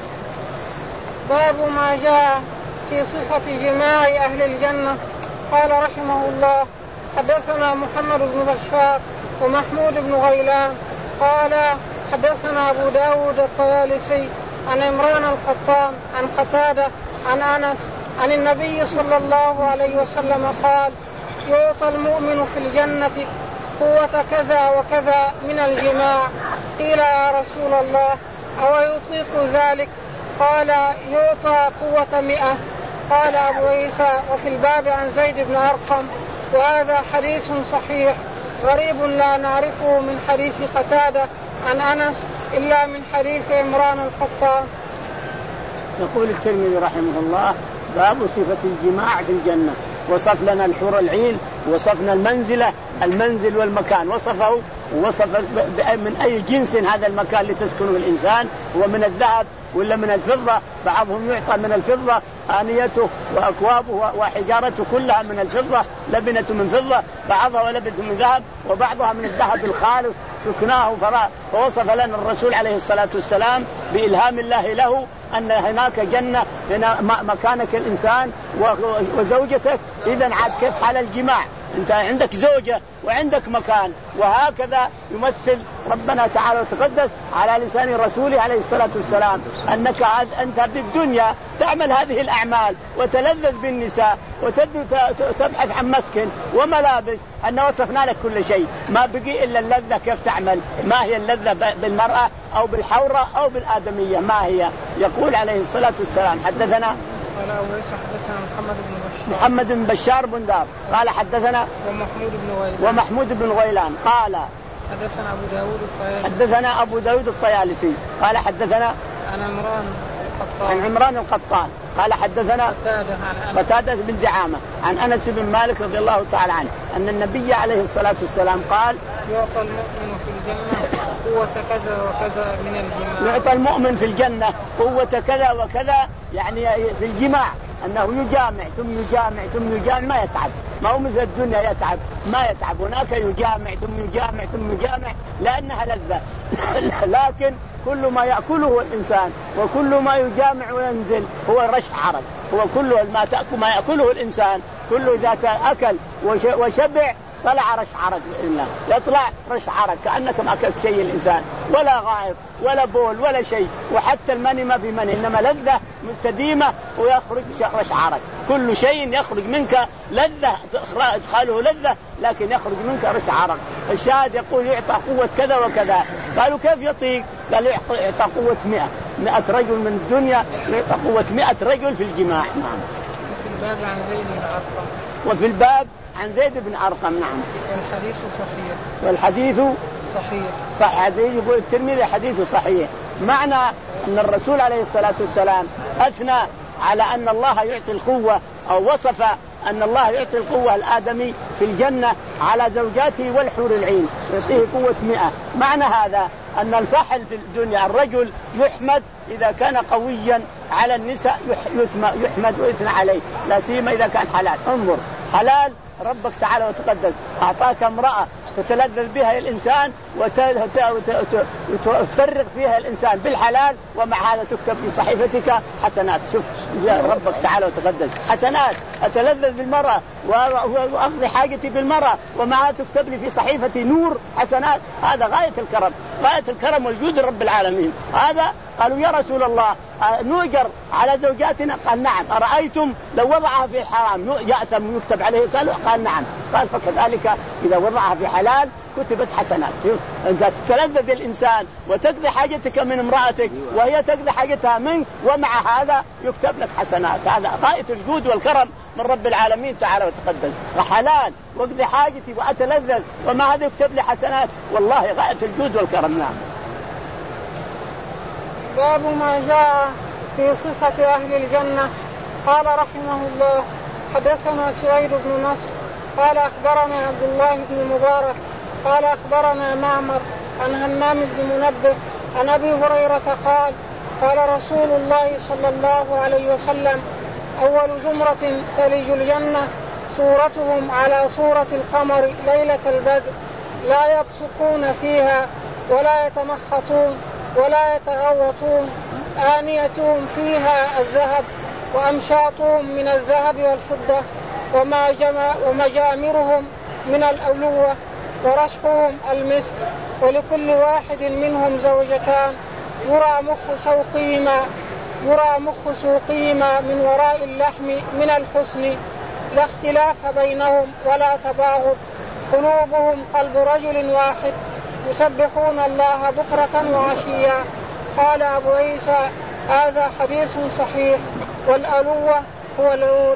باب ما جاء في صفة جماع أهل الجنة. قال رحمه الله حدثنا محمد بن بشار ومحمود بن غيلان قال حدثنا أبو داود الطيالسي عن عمران القطان عن قتادة عن أنس عن النبي صلى الله عليه وسلم قال يعطى المؤمن في الجنة قوة كذا وكذا من الجماع. قيل يا رسول الله أو يطيق ذلك؟ قال يعطى قوة مئة. قال أبو عيسى وفي الباب عن زيد بن أرقم وهذا حديث صحيح غريب لا نعرفه من حديث قتادة عن أنس إلا من حديث عمران القطان. يقول الترمذي رحمه الله باب صفة الجماع في الجنة وصف لنا الحور العين وصفنا المنزلة المنزل والمكان وصفه ووصف من أي جنس هذا المكان لتسكنه الإنسان، هو من الذهب ولا من الفضة. بعضهم يعطى من الفضة آنيته وأكوابه وحجارته كلها من الفضة، لبنة من فضة، بعضها لبنة من ذهب وبعضها من الذهب الخالص سكناه. فوصف لنا الرسول عليه الصلاة والسلام بإلهام الله له أن هناك جنة، هنا مكانك الإنسان وزوجتك. إذن عاد كيف حال الجماع؟ أنت عندك زوجة وعندك مكان، وهكذا يمثل ربنا تعالى وتقدس على لسان رسوله عليه الصلاة والسلام أنك أنت بالدنيا تعمل هذه الأعمال وتلذذ بالنساء وتبحث عن مسكن وملابس، أن وصفنا لك كل شيء، ما بقي إلا اللذة. كيف تعمل؟ ما هي اللذة بالمرأة أو بالحورة أو بالآدمية؟ ما هي؟ يقول عليه الصلاة والسلام حدثنا قال أبو عيسى حدثنا محمد بن بشار محمد بن بشار بن دار قال حدثنا ومحمود بن غيلان ومحمود بن غيلان قال حدثنا أبو داود الطيالسي حدثنا أبو داود الطيالسي قال حدثنا عن عمران القطان عن عمران القطان قال حدثنا قتادة بن دعامة عن أنس بن مالك رضي الله تعالى عنه أن النبي عليه الصلااة والسلام قال يعطى المؤمن في الجنة قوة كذا وكذا من الجماع. يعطى المؤمن في الجنة قوة كذا وكذا، يعني في الجماع أنه يجامع ثم يجامع ثم يجامع ما يتعب، ما هو مثل الدنيا يتعب ما يتعب، هناك يجامع ثم يجامع ثم يجامع لأنها لذة. لكن كل ما يأكله الإنسان وكل ما يجامع وينزل هو رش عرق، هو كل ما تأكل ما يأكله الإنسان كله إذا أكل وشبع طلع رش عرق إلا يطلع رش عرق كأنك ما أكلت شيء الإنسان، ولا غائط ولا بول ولا شيء، وحتى المني ما في مني، إنما لذة مستديمة ويخرج رش عرق. كل شيء يخرج منك لذة إدخاله لذة لكن يخرج منك رش عرق. الشاهد يقول يعطى قوة كذا وكذا. قالوا كيف يطيق؟ قالوا يعطى قوة مئة مئة رجل من الدنيا، يعطى قوة مئة رجل في الجماع. نعم. وفي الباب عن زيد بن أرقم وفي الباب عن زيد بن أرقم. نعم. والحديث صحيح والحديث صحيح صحيح. حديث يقول الترمذي حديث صحيح. معنى أن الرسول عليه الصلاة والسلام أثنى على أن الله يعطي القوة أو وصف أن الله يعطي القوة الآدمي في الجنة على زوجاته والحور العين يعطيه قوة مئة. معنى هذا أن الفحل في الدنيا الرجل يحمد إذا كان قويا على النساء، يحمد ويثنى عليه، لا سيما إذا كان حلال. انظر حلال ربك تعالى وتقدس أعطاك امرأة تتلذذ بها الإنسان وتفرغ فيها الإنسان بالحلال، ومع هذا تكتب في صحيفتك حسنات. شوف ربك تعالى وتقدس حسنات، أتلذذ بالمرأة وأقضي حاجتي بالمرأة ومعها تكتب لي في صحيفتي نور حسنات. هذا غاية الكرم، غاية الكرم والجود رب العالمين. هذا قالوا يا رسول الله نؤجر على زوجاتنا؟ قال نعم. أرأيتم لو وضعها في حرام يأثم يكتب عليه؟ قال نعم. قال فكذلك إذا وضعها في حلال كتبت حسنات. أنت تتلذذ الإنسان وتقضي حاجتك من امرأتك وهي تقضي حاجتها منك، ومع هذا يكتب لك حسنات. هذا غاية الجود والكرم من رب العالمين تعالى وتقدس. وحلال واقضي حاجتي وأتلذذ ومع هذا يكتب لي حسنات، والله غاية الجود والكرم. نعم. باب ما جاء في صفة أهل الجنة. قال رحمه الله حدثنا سويد بن نصر قال أخبرنا عبد الله بن مبارك قال أخبرنا معمر عن همام بن منبه عن أبي هريرة قال قال رسول الله صلى الله عليه وسلم أول زمرة تلج الجنة صورتهم على صورة القمر ليلة البدر، لا يبصقون فيها ولا يتمخطون ولا يتغوطون، آنيتهم فيها الذهب وأمشاطهم من الذهب والفضة، ومجامرهم من الألوة ورشحهم المسك، ولكل واحد منهم زوجتان يرى مخ سوقيما يرى مخ سوقيما من وراء اللحم من الحسن، لا اختلاف بينهم ولا تباغض، قلوبهم قلب رجل واحد يسبحون الله بكرة وعشيا. قال أبو عيسى هذا حديث صحيح. والألوة هو العود.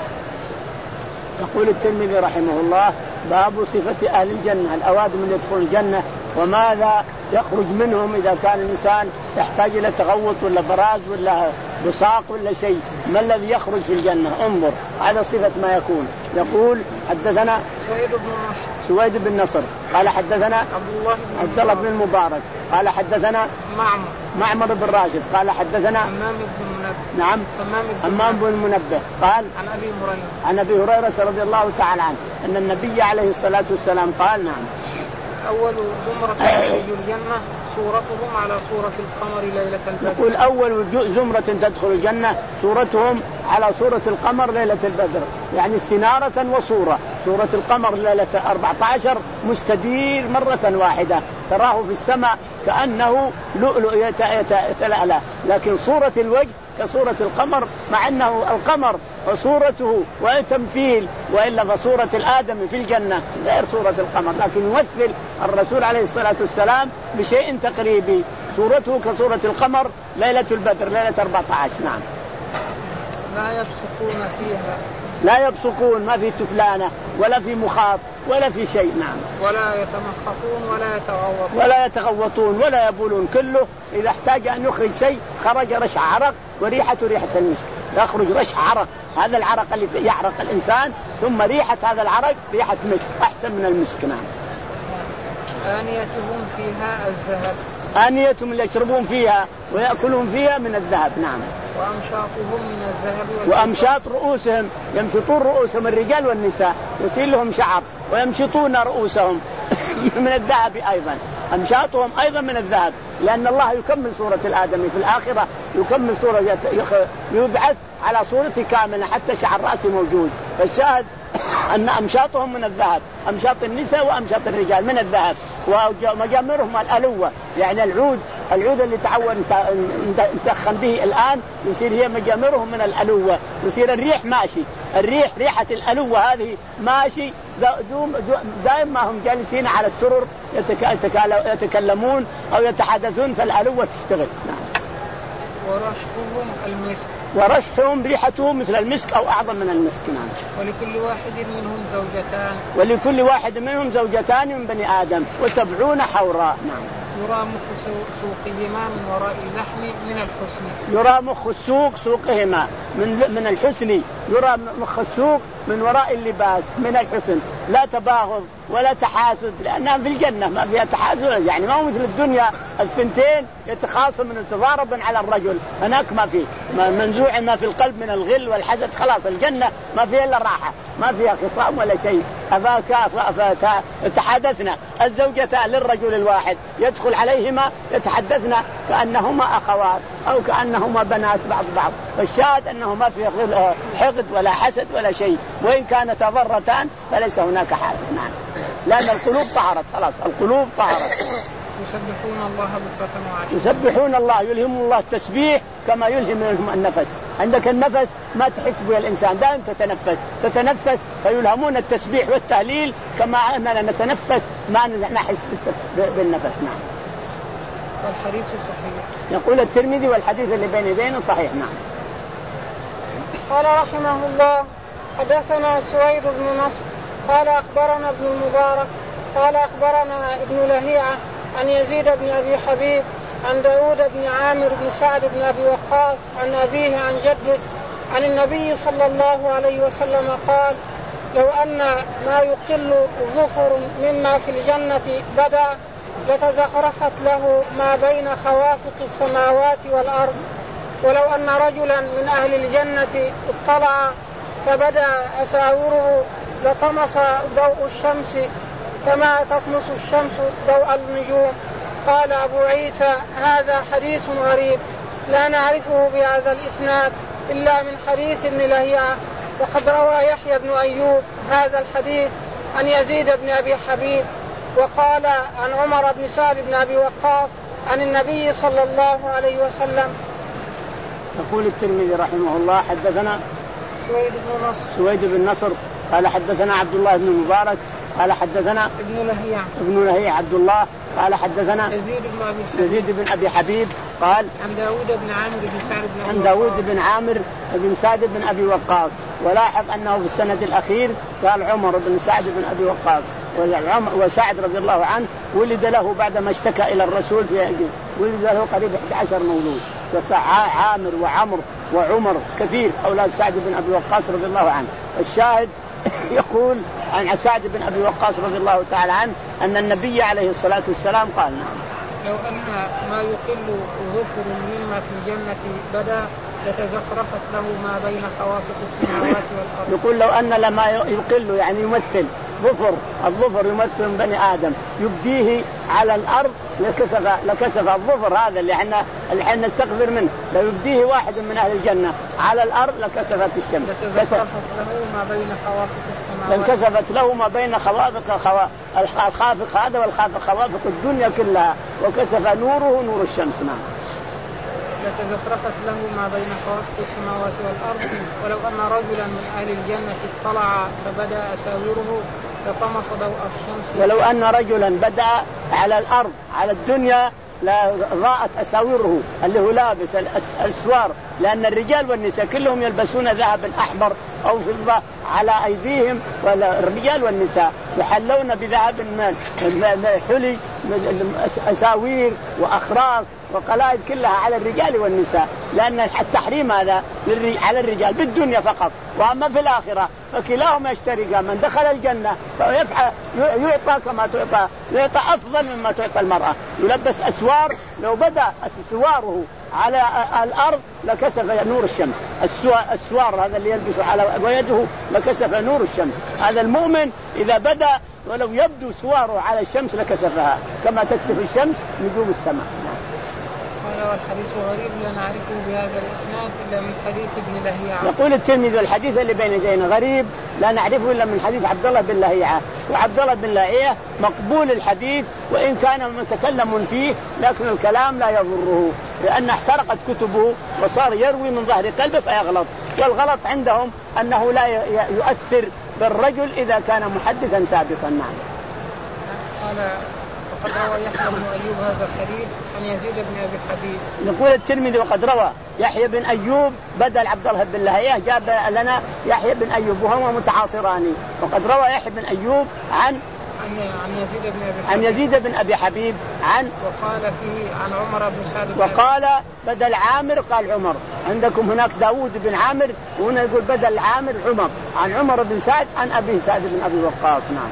يقول الترمذي رحمه الله باب صفة أهل الجنة، الأوادم من يدخل الجنة وماذا يخرج منهم إذا كان الإنسان يحتاج إلى تغوط ولا براز ولا بصاق ولا شيء، ما الذي يخرج في الجنة؟ انظر هذا صفة ما يكون. يقول حدثنا سويد بن نصر سويد بن نصر قال حدثنا عبد الله بن عبد الله بن المبارك قال حدثنا معمر معمر بن راشد قال حدثنا همام بن منبه نعم همام بن منبه قال عن أبي هريرة عن أبي هريرة رضي الله تعالى عنه أن النبي عليه الصلاة والسلام قال نعم أول زمرة تدخل الجنة صورتهم على صورة القمر ليلة البدر. يقول أول زمرة تدخل الجنة صورتهم على صورة القمر ليلة البدر، يعني استنارة وصورة. صورة القمر ليلة أربعة عشر مستدير مرة واحدة، تراه في السماء كأنه لؤلؤ يتلألأ، لكن صورة الوجه كصورة القمر، مع أنه القمر وصورته وتمثيل، وإلا فصورة الآدم في الجنة غير صورة القمر، لكن يمثل الرسول عليه الصلاة والسلام بشيء تقريبي. صورته كصورة القمر ليلة البدر ليلة أربعة عشر. نعم. لا يبصقون فيها، لا يبصقون، ما في تفلانة ولا في مخاط ولا في شيء. نعم. ولا يتمخطون ولا يتغوطون ولا يتغوطون ولا يبولون، كله إذا احتاج أن يخرج شيء خرج رشح عرق وريحته ريحة المسك، يخرج رشح عرق، هذا العرق اللي يعرق الإنسان، ثم ريحة هذا العرق ريحة مسك أحسن من المسك. نعم. آنيتهم فيها الذهب، آنيتهم اللي يشربون فيها ويأكلون فيها من الذهب. نعم. وأمشاطهم من الذهب وأمشاط رؤوسهم، يمشطون رؤوسهم الرجال والنساء، يصير لهم شعر ويمشطون رؤوسهم من الذهب أيضا، أمشاطهم أيضا من الذهب، لأن الله يكمل صورة الآدمي في الآخرة، يكمل صورة يبعث على صورته كاملة حتى شعر رأسه موجود. فالشاهد أن أمشاطهم من الذهب، أمشاط النساء وأمشاط الرجال من الذهب، ومجامرهم الألوة، يعني العود العود اللي تعود نتخن به الآن يصير هي مجامرهم من الألوة، يصير الريح ماشي، الريح ريحة الألوة هذه ماشي دائما هم جالسين على السرر يتكلمون أو يتحدثون، فالألوة تشتغل. نعم. ورشحهم المسك، ورشحهم ريحته مثل المسك أو أعظم من المسك. نعم. ولكل واحد منهم زوجتان، ولكل واحد منهم زوجتان من بني آدم وسبعون حوراء. نعم. يرى مخ سوقهما من وراء اللحم من الحسن، يرى مخ السوق سوقهما من من الحسن، يرى مخ السوق من وراء اللباس من الحسن، لا تباغض ولا تحاسد، لأنها في الجنة ما فيها تحاسد، يعني ما هو مثل الدنيا الثنتين يتخاصم من تضارب على الرجل، هناك ما فيه، منزوع ما في القلب من الغل والحسد، خلاص الجنة ما فيها إلا راحة، ما فيها خصام ولا شيء. أفاك تحدثنا الزوجتان للرجل الواحد يدخل عليهما يتحدثنا كأنهما أخوات أو كأنهما بنات بعض بعض، فالشاهد أنه ما فيه حقد ولا حسد ولا شيء، وإن كانتا ضرتان فليس هناك حاجة. نعم. لأن القلوب طهرت، خلاص القلوب طهرت. يسبحون الله بكرة وعشيا، يسبحون الله، يلهم الله التسبيح كما يلهم منهم النفس. عندك النفس ما تحس به الإنسان، دائما تتنفس تتنفس فيلهمون التسبيح والتهليل كما أننا نتنفس ما نحس بالنفس. نعم. والحديث صحيح. يقول الترمذي والحديث اللي بين يدينا صحيح. نعم. قال رحمه الله حدثنا سويد بن نصر قال أخبرنا ابن المبارك قال أخبرنا ابن لهيعة عن يزيد بن أبي حبيب عن داود بن عامر بن سعد بن أبي وقاص عن أبيه عن جده عن النبي صلى الله عليه وسلم قال: لو أن ما يقل ظفر مما في الجنة بدا لتزخرفت له ما بين خوافق السماوات والأرض، ولو أن رجلا من أهل الجنة اطلع فبدا أساوره لطمس ضوء الشمس كما تطمس الشمس ضوء النجوم. قال أبو عيسى: هذا حديث غريب لا نعرفه بهذا الإسناد إلا من حديث ابن لهيعة. وقد روى يحيى بن أيوب هذا الحديث عن يزيد بن أبي حبيب وقال عن عمر بن سعد بن أبي وقاص عن النبي صلى الله عليه وسلم. يقول الترمذي رحمه الله حدثنا سويد بن نصر سويد بن نصر قال حدثنا عبد الله بن المبارك قال حدثنا ابن لهيعة ابن لهيعة عبد الله قال حدثنا يزيد بن أبي حبيب يزيد بن أبي حبيب قال عن داود بن عامر بن سعد بن أبي عن داود بن عامر بن سعد بن أبي وقاص. ولاحظ أنه في السند الأخير قال عمر بن سعد بن أبي وقاص، وسعد رضي الله عنه ولد له بعدما اشتكى إلى الرسول في ولد له قريب أحد عشر مولود، عامر وعمر وعمر كثير أولاد سعد بن أبي وقاص رضي الله عنه. الشاهد يقول عن سعد بن أبي وقاص رضي الله تعالى عنه أن النبي عليه الصلاة والسلام قال: نعم لو أن ما يقل ظفر مما في الجنة بدا لتزخرفت له ما بين خوافق السماوات والأرض. يقول لو أن لما يقل يعني يمثل ظفر، الظفر يمثل من بني آدم، يبديه على الأرض لكسف لكسف الظفر هذا اللي احنا اللي احنا نستغفر منه، لو يبديه واحد من أهل الجنة على الأرض لكسفت الشمس. لتزخرفت له ما بين خوافق السماوات. لكسفت له ما بين خوافق خوا... الخافق هذا والخافق خوافق الدنيا كلها، وكسف نوره نور الشمس. نعم. لتزخرفت له ما بين خوافق السماوات والأرض. ولو أن رجلا من أهل الجنة اطلع فبدأ أساوره لطمس ضوء الشمس. ولو أن رجلا بدأ على الأرض على الدنيا لا ضاءت أساوره اللي هو لابس الأسوار، لأن الرجال والنساء كلهم يلبسون ذهب أحمر أو فضة على أيديهم، والرجال والنساء يحلون بذهب حلي أساوير وأخراق وقلائد كلها على الرجال والنساء، لأن التحريم هذا على الرجال بالدنيا فقط، وأما في الآخرة فكلاهما يشتركان. من دخل الجنة فيفعل يعطى كما تعطى، يعطى أفضل مما تعطى المرأة، يلبس أسوار. لو بدأ أسواره على الأرض لكسف نور الشمس، السوار هذا اللي يلبسه على ويده لكسف نور الشمس. هذا المؤمن إذا بدأ ولو يبدو سواره على الشمس لكسفها كما تكسف الشمس نجوم السماء. قال والحديث غريب لا نعرفه بهذا الإسناد إلا من حديث ابن لهيعة. يقول الترمذي الحديث اللي بين يدينا غريب لا نعرفه إلا من حديث عبد الله بن لهيعة، وعبد الله بن لهيعة مقبول الحديث وإن كان متكلم فيه، لكن الكلام لا يضره لأن احترقت كتبه وصار يروي من ظهر قلبه فيغلط. والغلط عندهم أنه لا يؤثر بالرجل إذا كان محدثا سابقا. نعم. قال وقد روى يحيى بن أيوب هذا الحديث عن يزيد بن أبي حبيب. يقول الترمذي وقد روى يحيى بن أيوب بدل عبد الله بن لهيعة، جاب لنا يحيى بن أيوب وهما متعاصران. وقد روى يحيى بن أيوب عن عن يزيد بن أبي حبيب عن يزيد بن أبي حبيب عن وقال فيه عن عمر بن سعد وقال بدل عامر قال عمر. عندكم هناك داود بن عامر وهنا يقول بدل عامر عمر، عن عمر بن سعد عن أبي سعد بن أبي وقاص. نعم.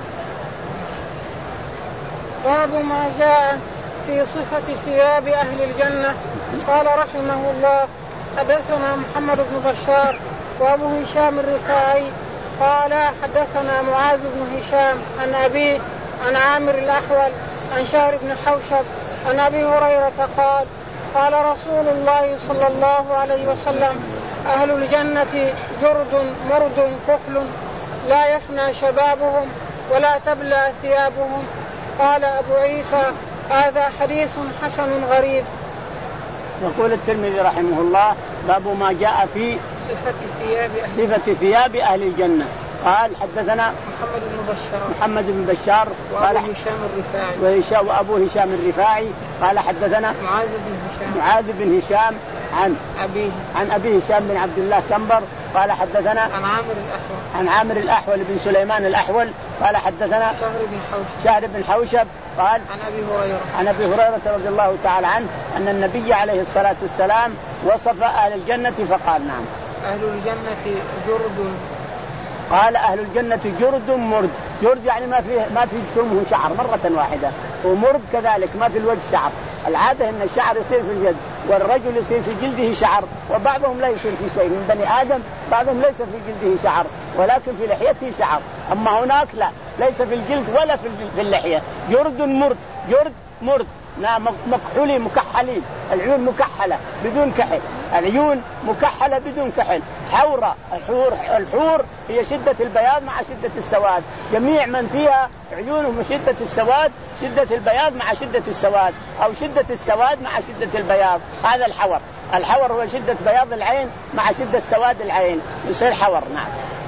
باب ما جاء في صفة ثياب أهل الجنة. قال رحمه الله حدثنا محمد بن بشار وأبو هشام الرفاعي قال حدثنا معاذ بن هشام عن أبيه عن عامر الأحول عن شهر بن حوشب عن أبي هريرة قال قال رسول الله صلى الله عليه وسلم أهل الجنة جرد مرد كحل لا يفنى شبابهم ولا تبلى ثيابهم. قال أبو عيسى هذا حديث حسن غريب. يقول الترمذي رحمه الله باب ما جاء في صفة ثياب أهل, صفة ثياب أهل الجنة. قال حدثنا محمد بن بشار محمد بن بشار وأبو هشام الرفاعي وهشام وأبو هشام الرفاعي قال حدثنا معاذ بن هشام معاذ بن هشام عن أبيه عن أبي هشام بن عبد الله سنبر قال حدثنا عن عامر الأحول عن عامر الأحول بن سليمان الأحول قال حدثنا شهر بن حوشب شهر بن حوشب قال عن أبي هريرة عن أبي هريرة رضي الله تعالى عنه أن النبي عليه الصلاة والسلام وصف أهل الجنة فقال نعم أهل الجنة جرد. قال أهل الجنة جرد مرد. جرد يعني ما فيه ما في جسمه شعر مرة واحدة، ومرد كذلك ما في الوجه شعر. العادة أن الشعر يصير في الجلد والرجل يصير في جلده شعر، وبعضهم لا يصير في شيء من بني آدم، بعضهم ليس في جلده شعر ولكن في لحيته شعر، أما هناك لا ليس في الجلد ولا في اللحية. جرد مرد. جرد مرد مكحولين مكحلين، العيون مكحلة بدون كحل، العيون مكحلة بدون كحل، حورة. الحور الحور هي شدة البياض مع شدة السواد، جميع من فيها عيونهم شدة السواد شدة البياض مع شدة السواد، أو شدة السواد مع شدة البياض. هذا الحور. الحور هو شدة بياض العين مع شدة سواد العين يصير حور. نعم.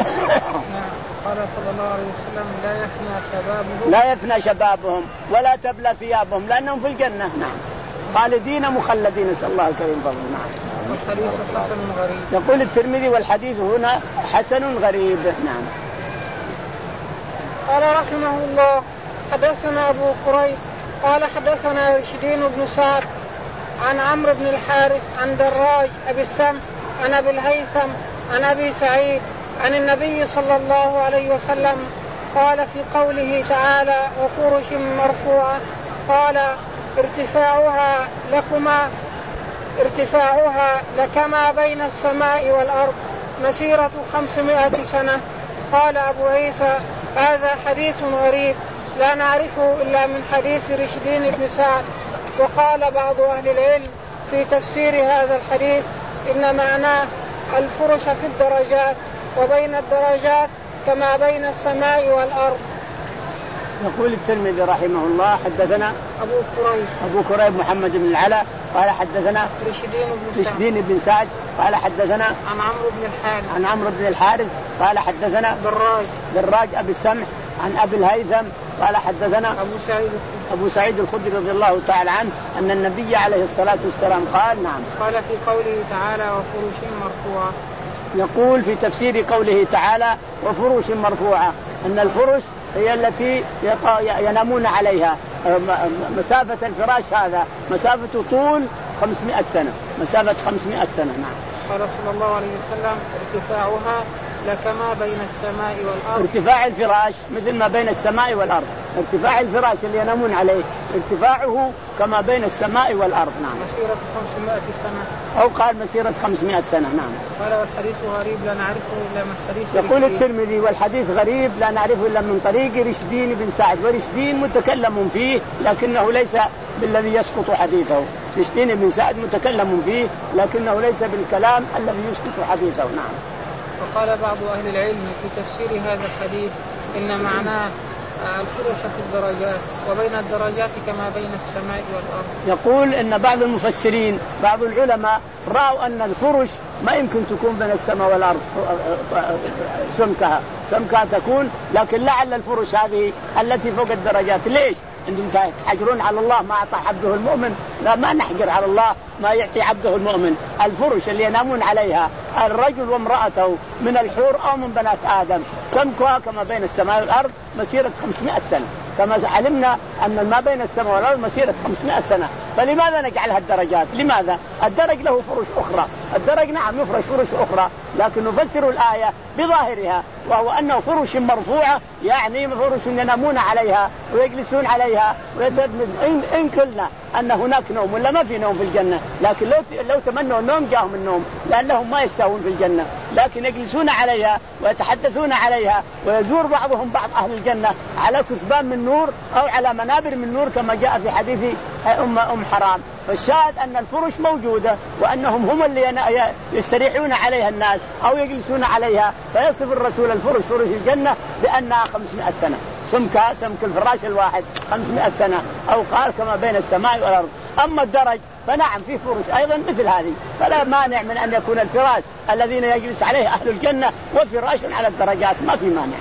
قال صلى الله عليه وسلم لا يفنى شبابهم لا يفنى شبابهم ولا تبلى ثيابهم لأنهم في الجنة. نعم. خالدين مخلدين نسأل الله الكريم فضله. نعم. والحديث حسن غريب. يقول الترمذي والحديث هنا حسن غريب. نعم. قال رحمه الله حدثنا أبو قريب قال حدثنا رشدين بن سعد عن عمرو بن الحارث عن دراج أبي السمح عن أبي الهيثم عن أبي سعيد عن النبي صلى الله عليه وسلم قال في قوله تعالى وفرش مرفوعة قال ارتفاعها لكما ارتفاعها لكما بين السماء والأرض مسيرة خمسمائة سنة. قال أبو عيسى هذا حديث غريب لا نعرفه إلا من حديث رشدين بن سعد. وقال بعض أهل العلم في تفسير هذا الحديث إن معناه الفرش في الدرجات وبين الدرجات كما بين السماء والأرض. يقول الترمذي رحمه الله حدثنا أبو كريب أبو كريب محمد بن العلاء قال حدثنا رشدين بن سعد قال حدثنا عن عمرو بن الحارث عن عمرو بن الحارث قال حدثنا دراج دراج أبي السمح عن أبي الهيثم قال حدثنا أبو سعيد أبو سعيد الخدري رضي الله تعالى عنه أن النبي عليه الصلاة والسلام قال نعم قال في قوله تعالى وفرش مرفوعة. يقول في تفسير قوله تعالى وفرش مرفوعة أن الفرش هي التي ينامون عليها. مسافة الفراش هذا مسافة طول خمسمائة سنة مسافة خمسمائة سنة. نعم. قال صلى الله عليه وسلم ارتفاعها لكما بين السماء والأرض. ارتفاع الفراش مثل ما بين السماء والأرض. ارتفاع الفراش اللي ينامون عليه ارتفاعه كما بين السماء والأرض. نعم. مسيرة خمسمائة سنة أو قال مسيرة خمسمائة سنة. نعم. قال والحديث غريب لا نعرفه إلا من حديث يقول الترمذي والحديث غريب لا نعرفه إلا من طريق رشدين بن سعد. ورشدين متكلم فيه لكنه ليس بالذي يسقط حديثه. رشدين بن سعد متكلم فيه لكنه ليس بالكلام الذي يسقط حديثه. نعم. وقال بعض أهل العلم في تفسير هذا الحديث إن معناه الفرش في الدرجات وبين الدرجات كما بين السماء والأرض. يقول إن بعض المفسرين بعض العلماء رأوا أن الفرش ما يمكن تكون بين السماء والأرض سمكها سمكها تكون لكن لعل الفرش هذه التي فوق الدرجات. ليش؟ أنتم تحجرون على الله ما أعطى عبده المؤمن؟ لا ما نحجر على الله ما يعطي عبده المؤمن. الفرش اللي ينامون عليها الرجل وامرأته من الحور أو من بنات آدم سمكها كما بين السماء والأرض مسيرة خمسمائة سنة. كما علمنا أن ما بين السماء والأرض مسيرة خمسمائة سنة. فلماذا نجعلها الدرجات؟ لماذا؟ الدرج له فرش أخرى. الدرج نعم يفرش فرش أخرى لكن نفسر الآية بظاهرها وهو أنه فرش مرفوعة يعني فرش ينامون عليها ويجلسون عليها ويتدمج. إن, إن قلنا أن هناك نوم ولا ما في نوم في الجنة لكن لو لو تمنوا النوم جاءهم النوم لأنهم ما يستوون في الجنة لكن يجلسون عليها ويتحدثون عليها ويزور بعضهم بعض أهل الجنة على كثبان من نور أو على منابر من نور كما جاء في حديث أم أم حرام. فالشاهد أن الفرش موجودة وأنهم هم اللي يستريحون عليها الناس أو يجلسون عليها. فيصف الرسول الفرش فرش الجنة بأنها خمسمائة سنة سمكها سمك الفراش الواحد خمسمائة سنة أو قال كما بين السماء والأرض. أما الدرج فنعم في فرش أيضا مثل هذه فلا مانع من أن يكون الفراش الذين يجلس عليه أهل الجنة وفراش على الدرجات ما في مانع.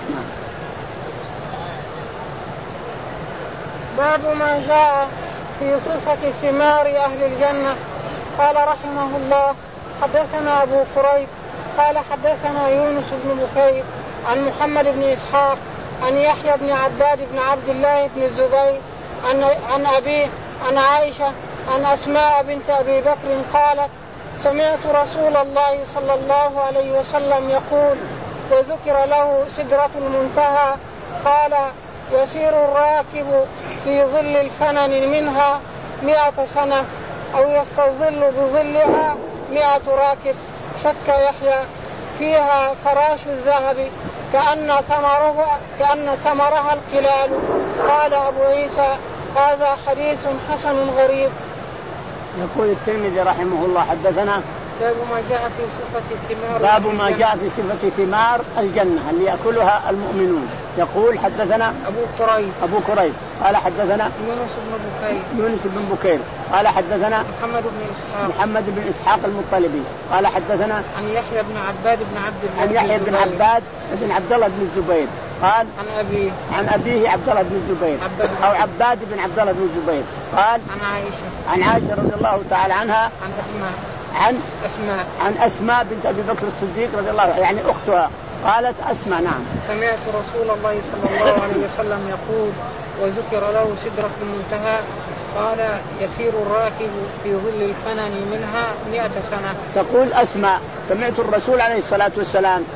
باب ما جاء في صفة ثمار أهل الجنة. قال رحمه الله حدثنا أبو كريب قال حدثنا يونس بن بكير عن محمد بن إسحاق عن يحيى بن عباد بن عبد الله بن الزبير عن, عن أبيه عن عائشة عن أسماء بنت أبي بكر قالت سمعت رسول الله صلى الله عليه وسلم يقول وذكر له سدرة المنتهى قال يسير الراكب في ظل الفنن منها مئة سنة أو يستظل بظلها مئة راكب. شك يحيى فيها فراش الذهب كأن ثمرها, كأن ثمرها القلال. قال أبو عيسى هذا حديث حسن غريب. يقول الترمذي رحمه الله حدثنا باب ما جاء في صفة ثمار باب ما جاء في صفة ثمار الجنة اللي يأكلها المؤمنون. يقول حدثنا أبو كريب أبو كريب قال حدثنا يونس بن بكير يونس بن بكير قال حدثنا محمد بن إسحاق محمد بن إسحاق المطلبي قال حدثنا عن يحيى بن عباد بن عبد الله عن يحيى بن عباد بن عبد الله بن الزبير قال عن أبيه عن أبيه عبد الله بن الزبير أو عباد بن عبد الله بن الزبير قال عن عائشة عن عائشة رضي الله تعالى عنها عن أسماء عن أسماء عن أسماء بنت أبي بكر الصديق رضي الله عنها يعني أختها قالت أسماء نعم سمعت رسول الله صلى الله عليه وسلم يقول وذكر له سدرة المنتهى قال يسير الراكب في ظل الفنن منها مئة سنة. تقول أسماء سمعت الرسول عليه الصلاة والسلام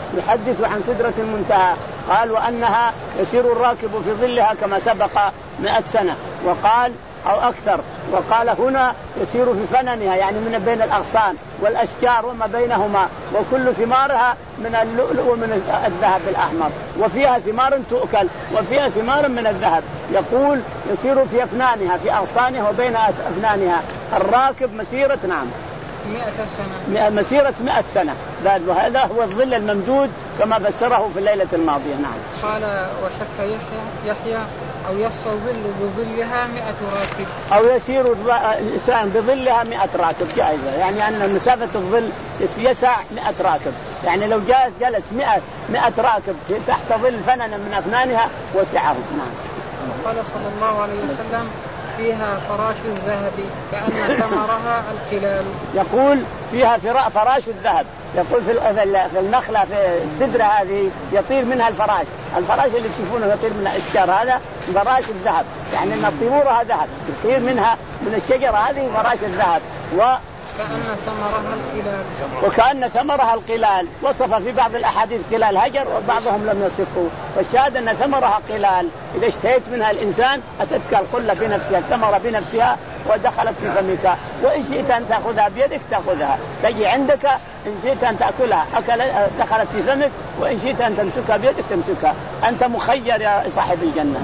يحدث عن سدرة المنتهى. قال وأنها يسير الراكب في ظلها كما سبق مئة سنة، وقال أو أكثر، وقال هنا يسير في فننها يعني من بين الأغصان والأشجار وما بينهما، وكل ثمارها من اللؤلؤ ومن الذهب الأحمر، وفيها ثمار تؤكل وفيها ثمار من الذهب. يقول يسير في أفنانها في أغصانها وبين أفنانها الراكب مسيرة نعم مئة سنة مسيرة مئة سنة. وهذا هو الظل الممدود كما فسره في الليلة الماضية. نعم. قال وشك يحيى يحيى أو يستظل بظلها مئة راكب أو يسير الإنسان بظلها مئة راكب جائزة، يعني أن مسافة الظل يسع مئة راكب، يعني لو جاء جلس مئة مئة راكب تحت ظل فنن من أفنانها وسعهم. نعم. قال صلى الله عليه وسلم فيها فراش الذهب كأن ثمرها القلال. يقول فيها فراش الذهب، يقول في النخلة في السدرة هذه يطير منها الفراش، الفراش اللي تشوفونه يطير من الأشجار هذا فراش الذهب، يعني أن طيورها ذهب يطير منها من الشجرة هذه فراش الذهب. و كأن ثمرها القلال وكأن ثمرها القلال. وصف في بعض الأحاديث قلال هجر وبعضهم لم يصفه، فالشاهد أن ثمرها قلال، إذا اشتهيت منها الإنسان أتتك القلة بنفسها الثمرة بنفسها ودخلت في فمك، وإن شئت أن تأخذها بيدك تأخذها، تجي عندك إن شئت أن تأكلها أكل دخلت في فمك، وإن شئت أن تمسكها بيدك تمسكها، أنت مخير يا صاحب الجنة.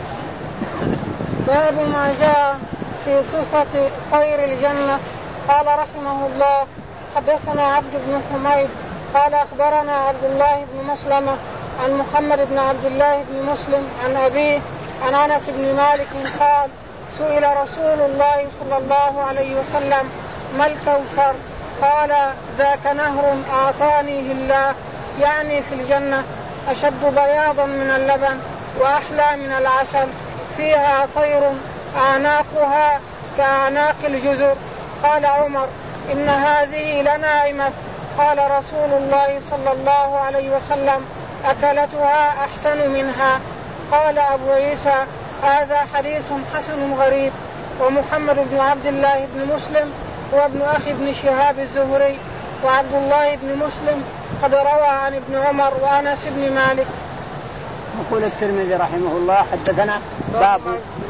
باب ما جاء في صفة طير الجنة. قال رحمه الله حدثنا عبد بن حميد قال أخبرنا عبد الله بن مسلمة عن محمد بن عبد الله بن مسلم عن أبيه عن أنس بن مالك قال سئل رسول الله صلى الله عليه وسلم ما الكوثر؟ قال ذاك نهر أعطانيه الله، يعني في الجنة، أشد بياضا من اللبن وأحلى من العسل، فيها طير أعناقها كأعناق الجزر. قال عمر إن هذه لناعمة. قال رسول الله صلى الله عليه وسلم أكلتها أحسن منها. قال أبو عيسى هذا حديث حسن غريب. ومحمد بن عبد الله بن مسلم هو ابن أخي بن شهاب الزهري، وعبد الله بن مسلم قد روى عن ابن عمر وأنس بن مالك. يقول الترمذي رحمه الله حدثنا باب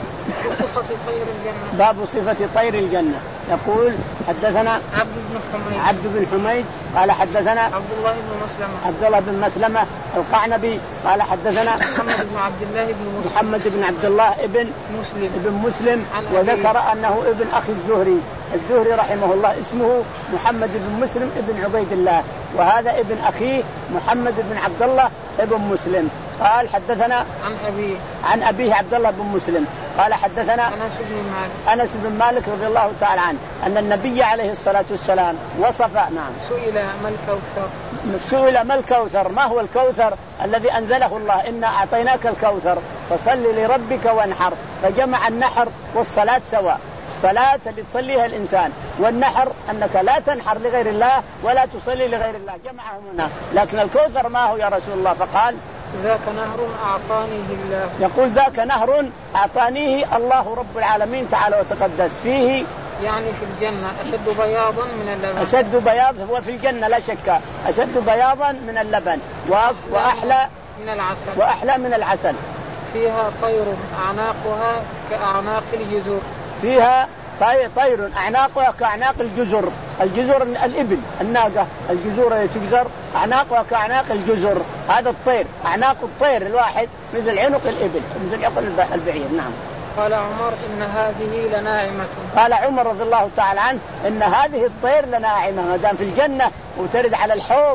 صفة طير الجنة. باب صفة طير الجنة. يقول حدثنا عبد بن حميد عبد بن حميد قال حدثنا عبد الله بن مسلمة عبد الله بن مسلمة القعنبي قال حدثنا محمد بن عبد الله بن مسلم محمد بن عبد الله ابن مسلم ابن مسلم وذكر أنه ابن أخي الزهري. الزهري رحمه الله اسمه محمد بن مسلم ابن عبيد الله، وهذا ابن أخيه محمد بن عبد الله ابن مسلم. قال حدثنا عن أبيه عن أبيه عبد الله بن مسلم قال حدثنا أنس بن مالك أنس بن مالك رضي الله تعالى عنه أن النبي عليه الصلاة والسلام وصف نعم سئل ما الكوثر سئل ما الكوثر ما هو الكوثر الذي أنزله الله إنا أعطيناك الكوثر فصل لربك وانحر، فجمع النحر والصلاة سواء، الصلاة اللي تصليها الإنسان والنحر أنك لا تنحر لغير الله ولا تصلي لغير الله، جمعهم هنا. لكن الكوثر ما هو يا رسول الله؟ فقال ذاك نهر أعطانيه الله. يقول ذاك نهر أعطانيه الله رب العالمين تعالى وتقدس، فيه يعني في الجنة أشد بياضا من اللبن. أشد بياض هو في الجنة لا شك، أشد بياضا من اللبن وأحلى من العسل وأحلى من العسل. فيها طير أعناقها كأعناق الجزر. فيها طير أعناقها كأعناق الجزر. الجزر الإبل الناقة الجزور اللي تجزر أعناقها كأعناق الجزر، هذا الطير أعناق الطير الواحد مثل عنق الإبل مثل عنق البعير. نعم. قال عمر إن هذه لناعمة. قال عمر رضي الله تعالى عنه إن هذه الطير لناعمة، ما دام في الجنة وترد على الحوض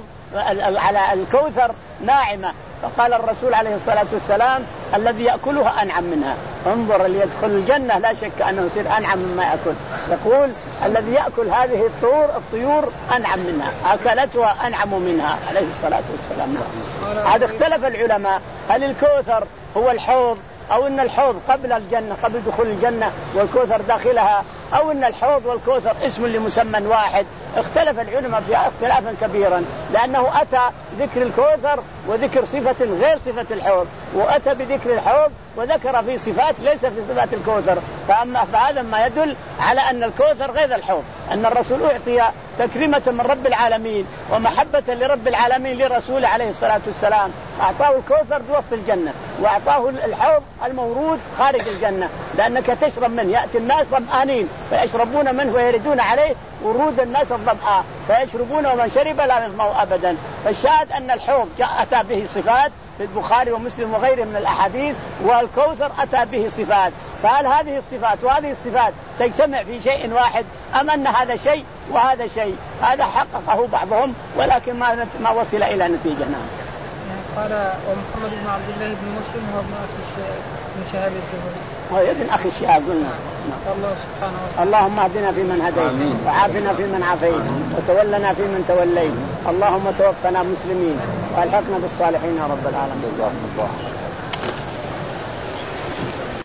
على الكوثر ناعمة. فقال الرسول عليه الصلاة والسلام الذي يأكلها أنعم منها. انظر اللي يدخل الجنة لا شك أنه يصير أنعم مما يأكل. يقول الذي يأكل هذه الطيور الطيور أنعم منها، أكلتها أنعم منها عليه الصلاة والسلام. هذا اختلف العلماء هل الكوثر هو الحوض أو إن الحوض قبل الجنة قبل دخول الجنة والكوثر داخلها، أو إن الحوض والكوثر اسم لمسمى واحد. اختلف العلماء فيها اختلافا كبيرا، لأنه أتى ذكر الكوثر وذكر صفة غير صفة الحوض، وأتى بذكر الحوض وذكر في صفات ليس في صفات الكوثر، فأما فهذا ما يدل على أن الكوثر غير الحوض، أن الرسول أعطي تكريمة من رب العالمين ومحبة لرب العالمين لرسوله عليه الصلاة والسلام، أعطاه الكوثر بوسط الجنة، وأعطاه الحوض المورود خارج الجنة، لأنك تشرب منه. يأتي الناس ظمآنين فيشربون منه ويردون عليه ورود الناس الظمآن فيشربون، ومن شرب لا يظمأ أبدا. فالشاهد أن الحوض جاء أتى به صفات في البخاري ومسلم وغيره من الأحاديث، والكوثر أتى به صفات. فهل هذه الصفات وهذه الصفات تجتمع في شيء واحد أم أن هذا شيء وهذا شيء؟ هذا حققه بعضهم ولكن ما ما وصل إلى نتيجة. نعم. قال ومحمد بن عبد الله بن مسلم هو ابن أخي من شهاب الزهري. هو ابن أخي الشهاب قلنا. الله سبحانه وتعالى. اللهم اهدنا فيمن هديت وعافنا فيمن عافيت وتولنا فيمن توليت، اللهم توفنا مسلمين والحقنا بالصالحين يا رب العالمين.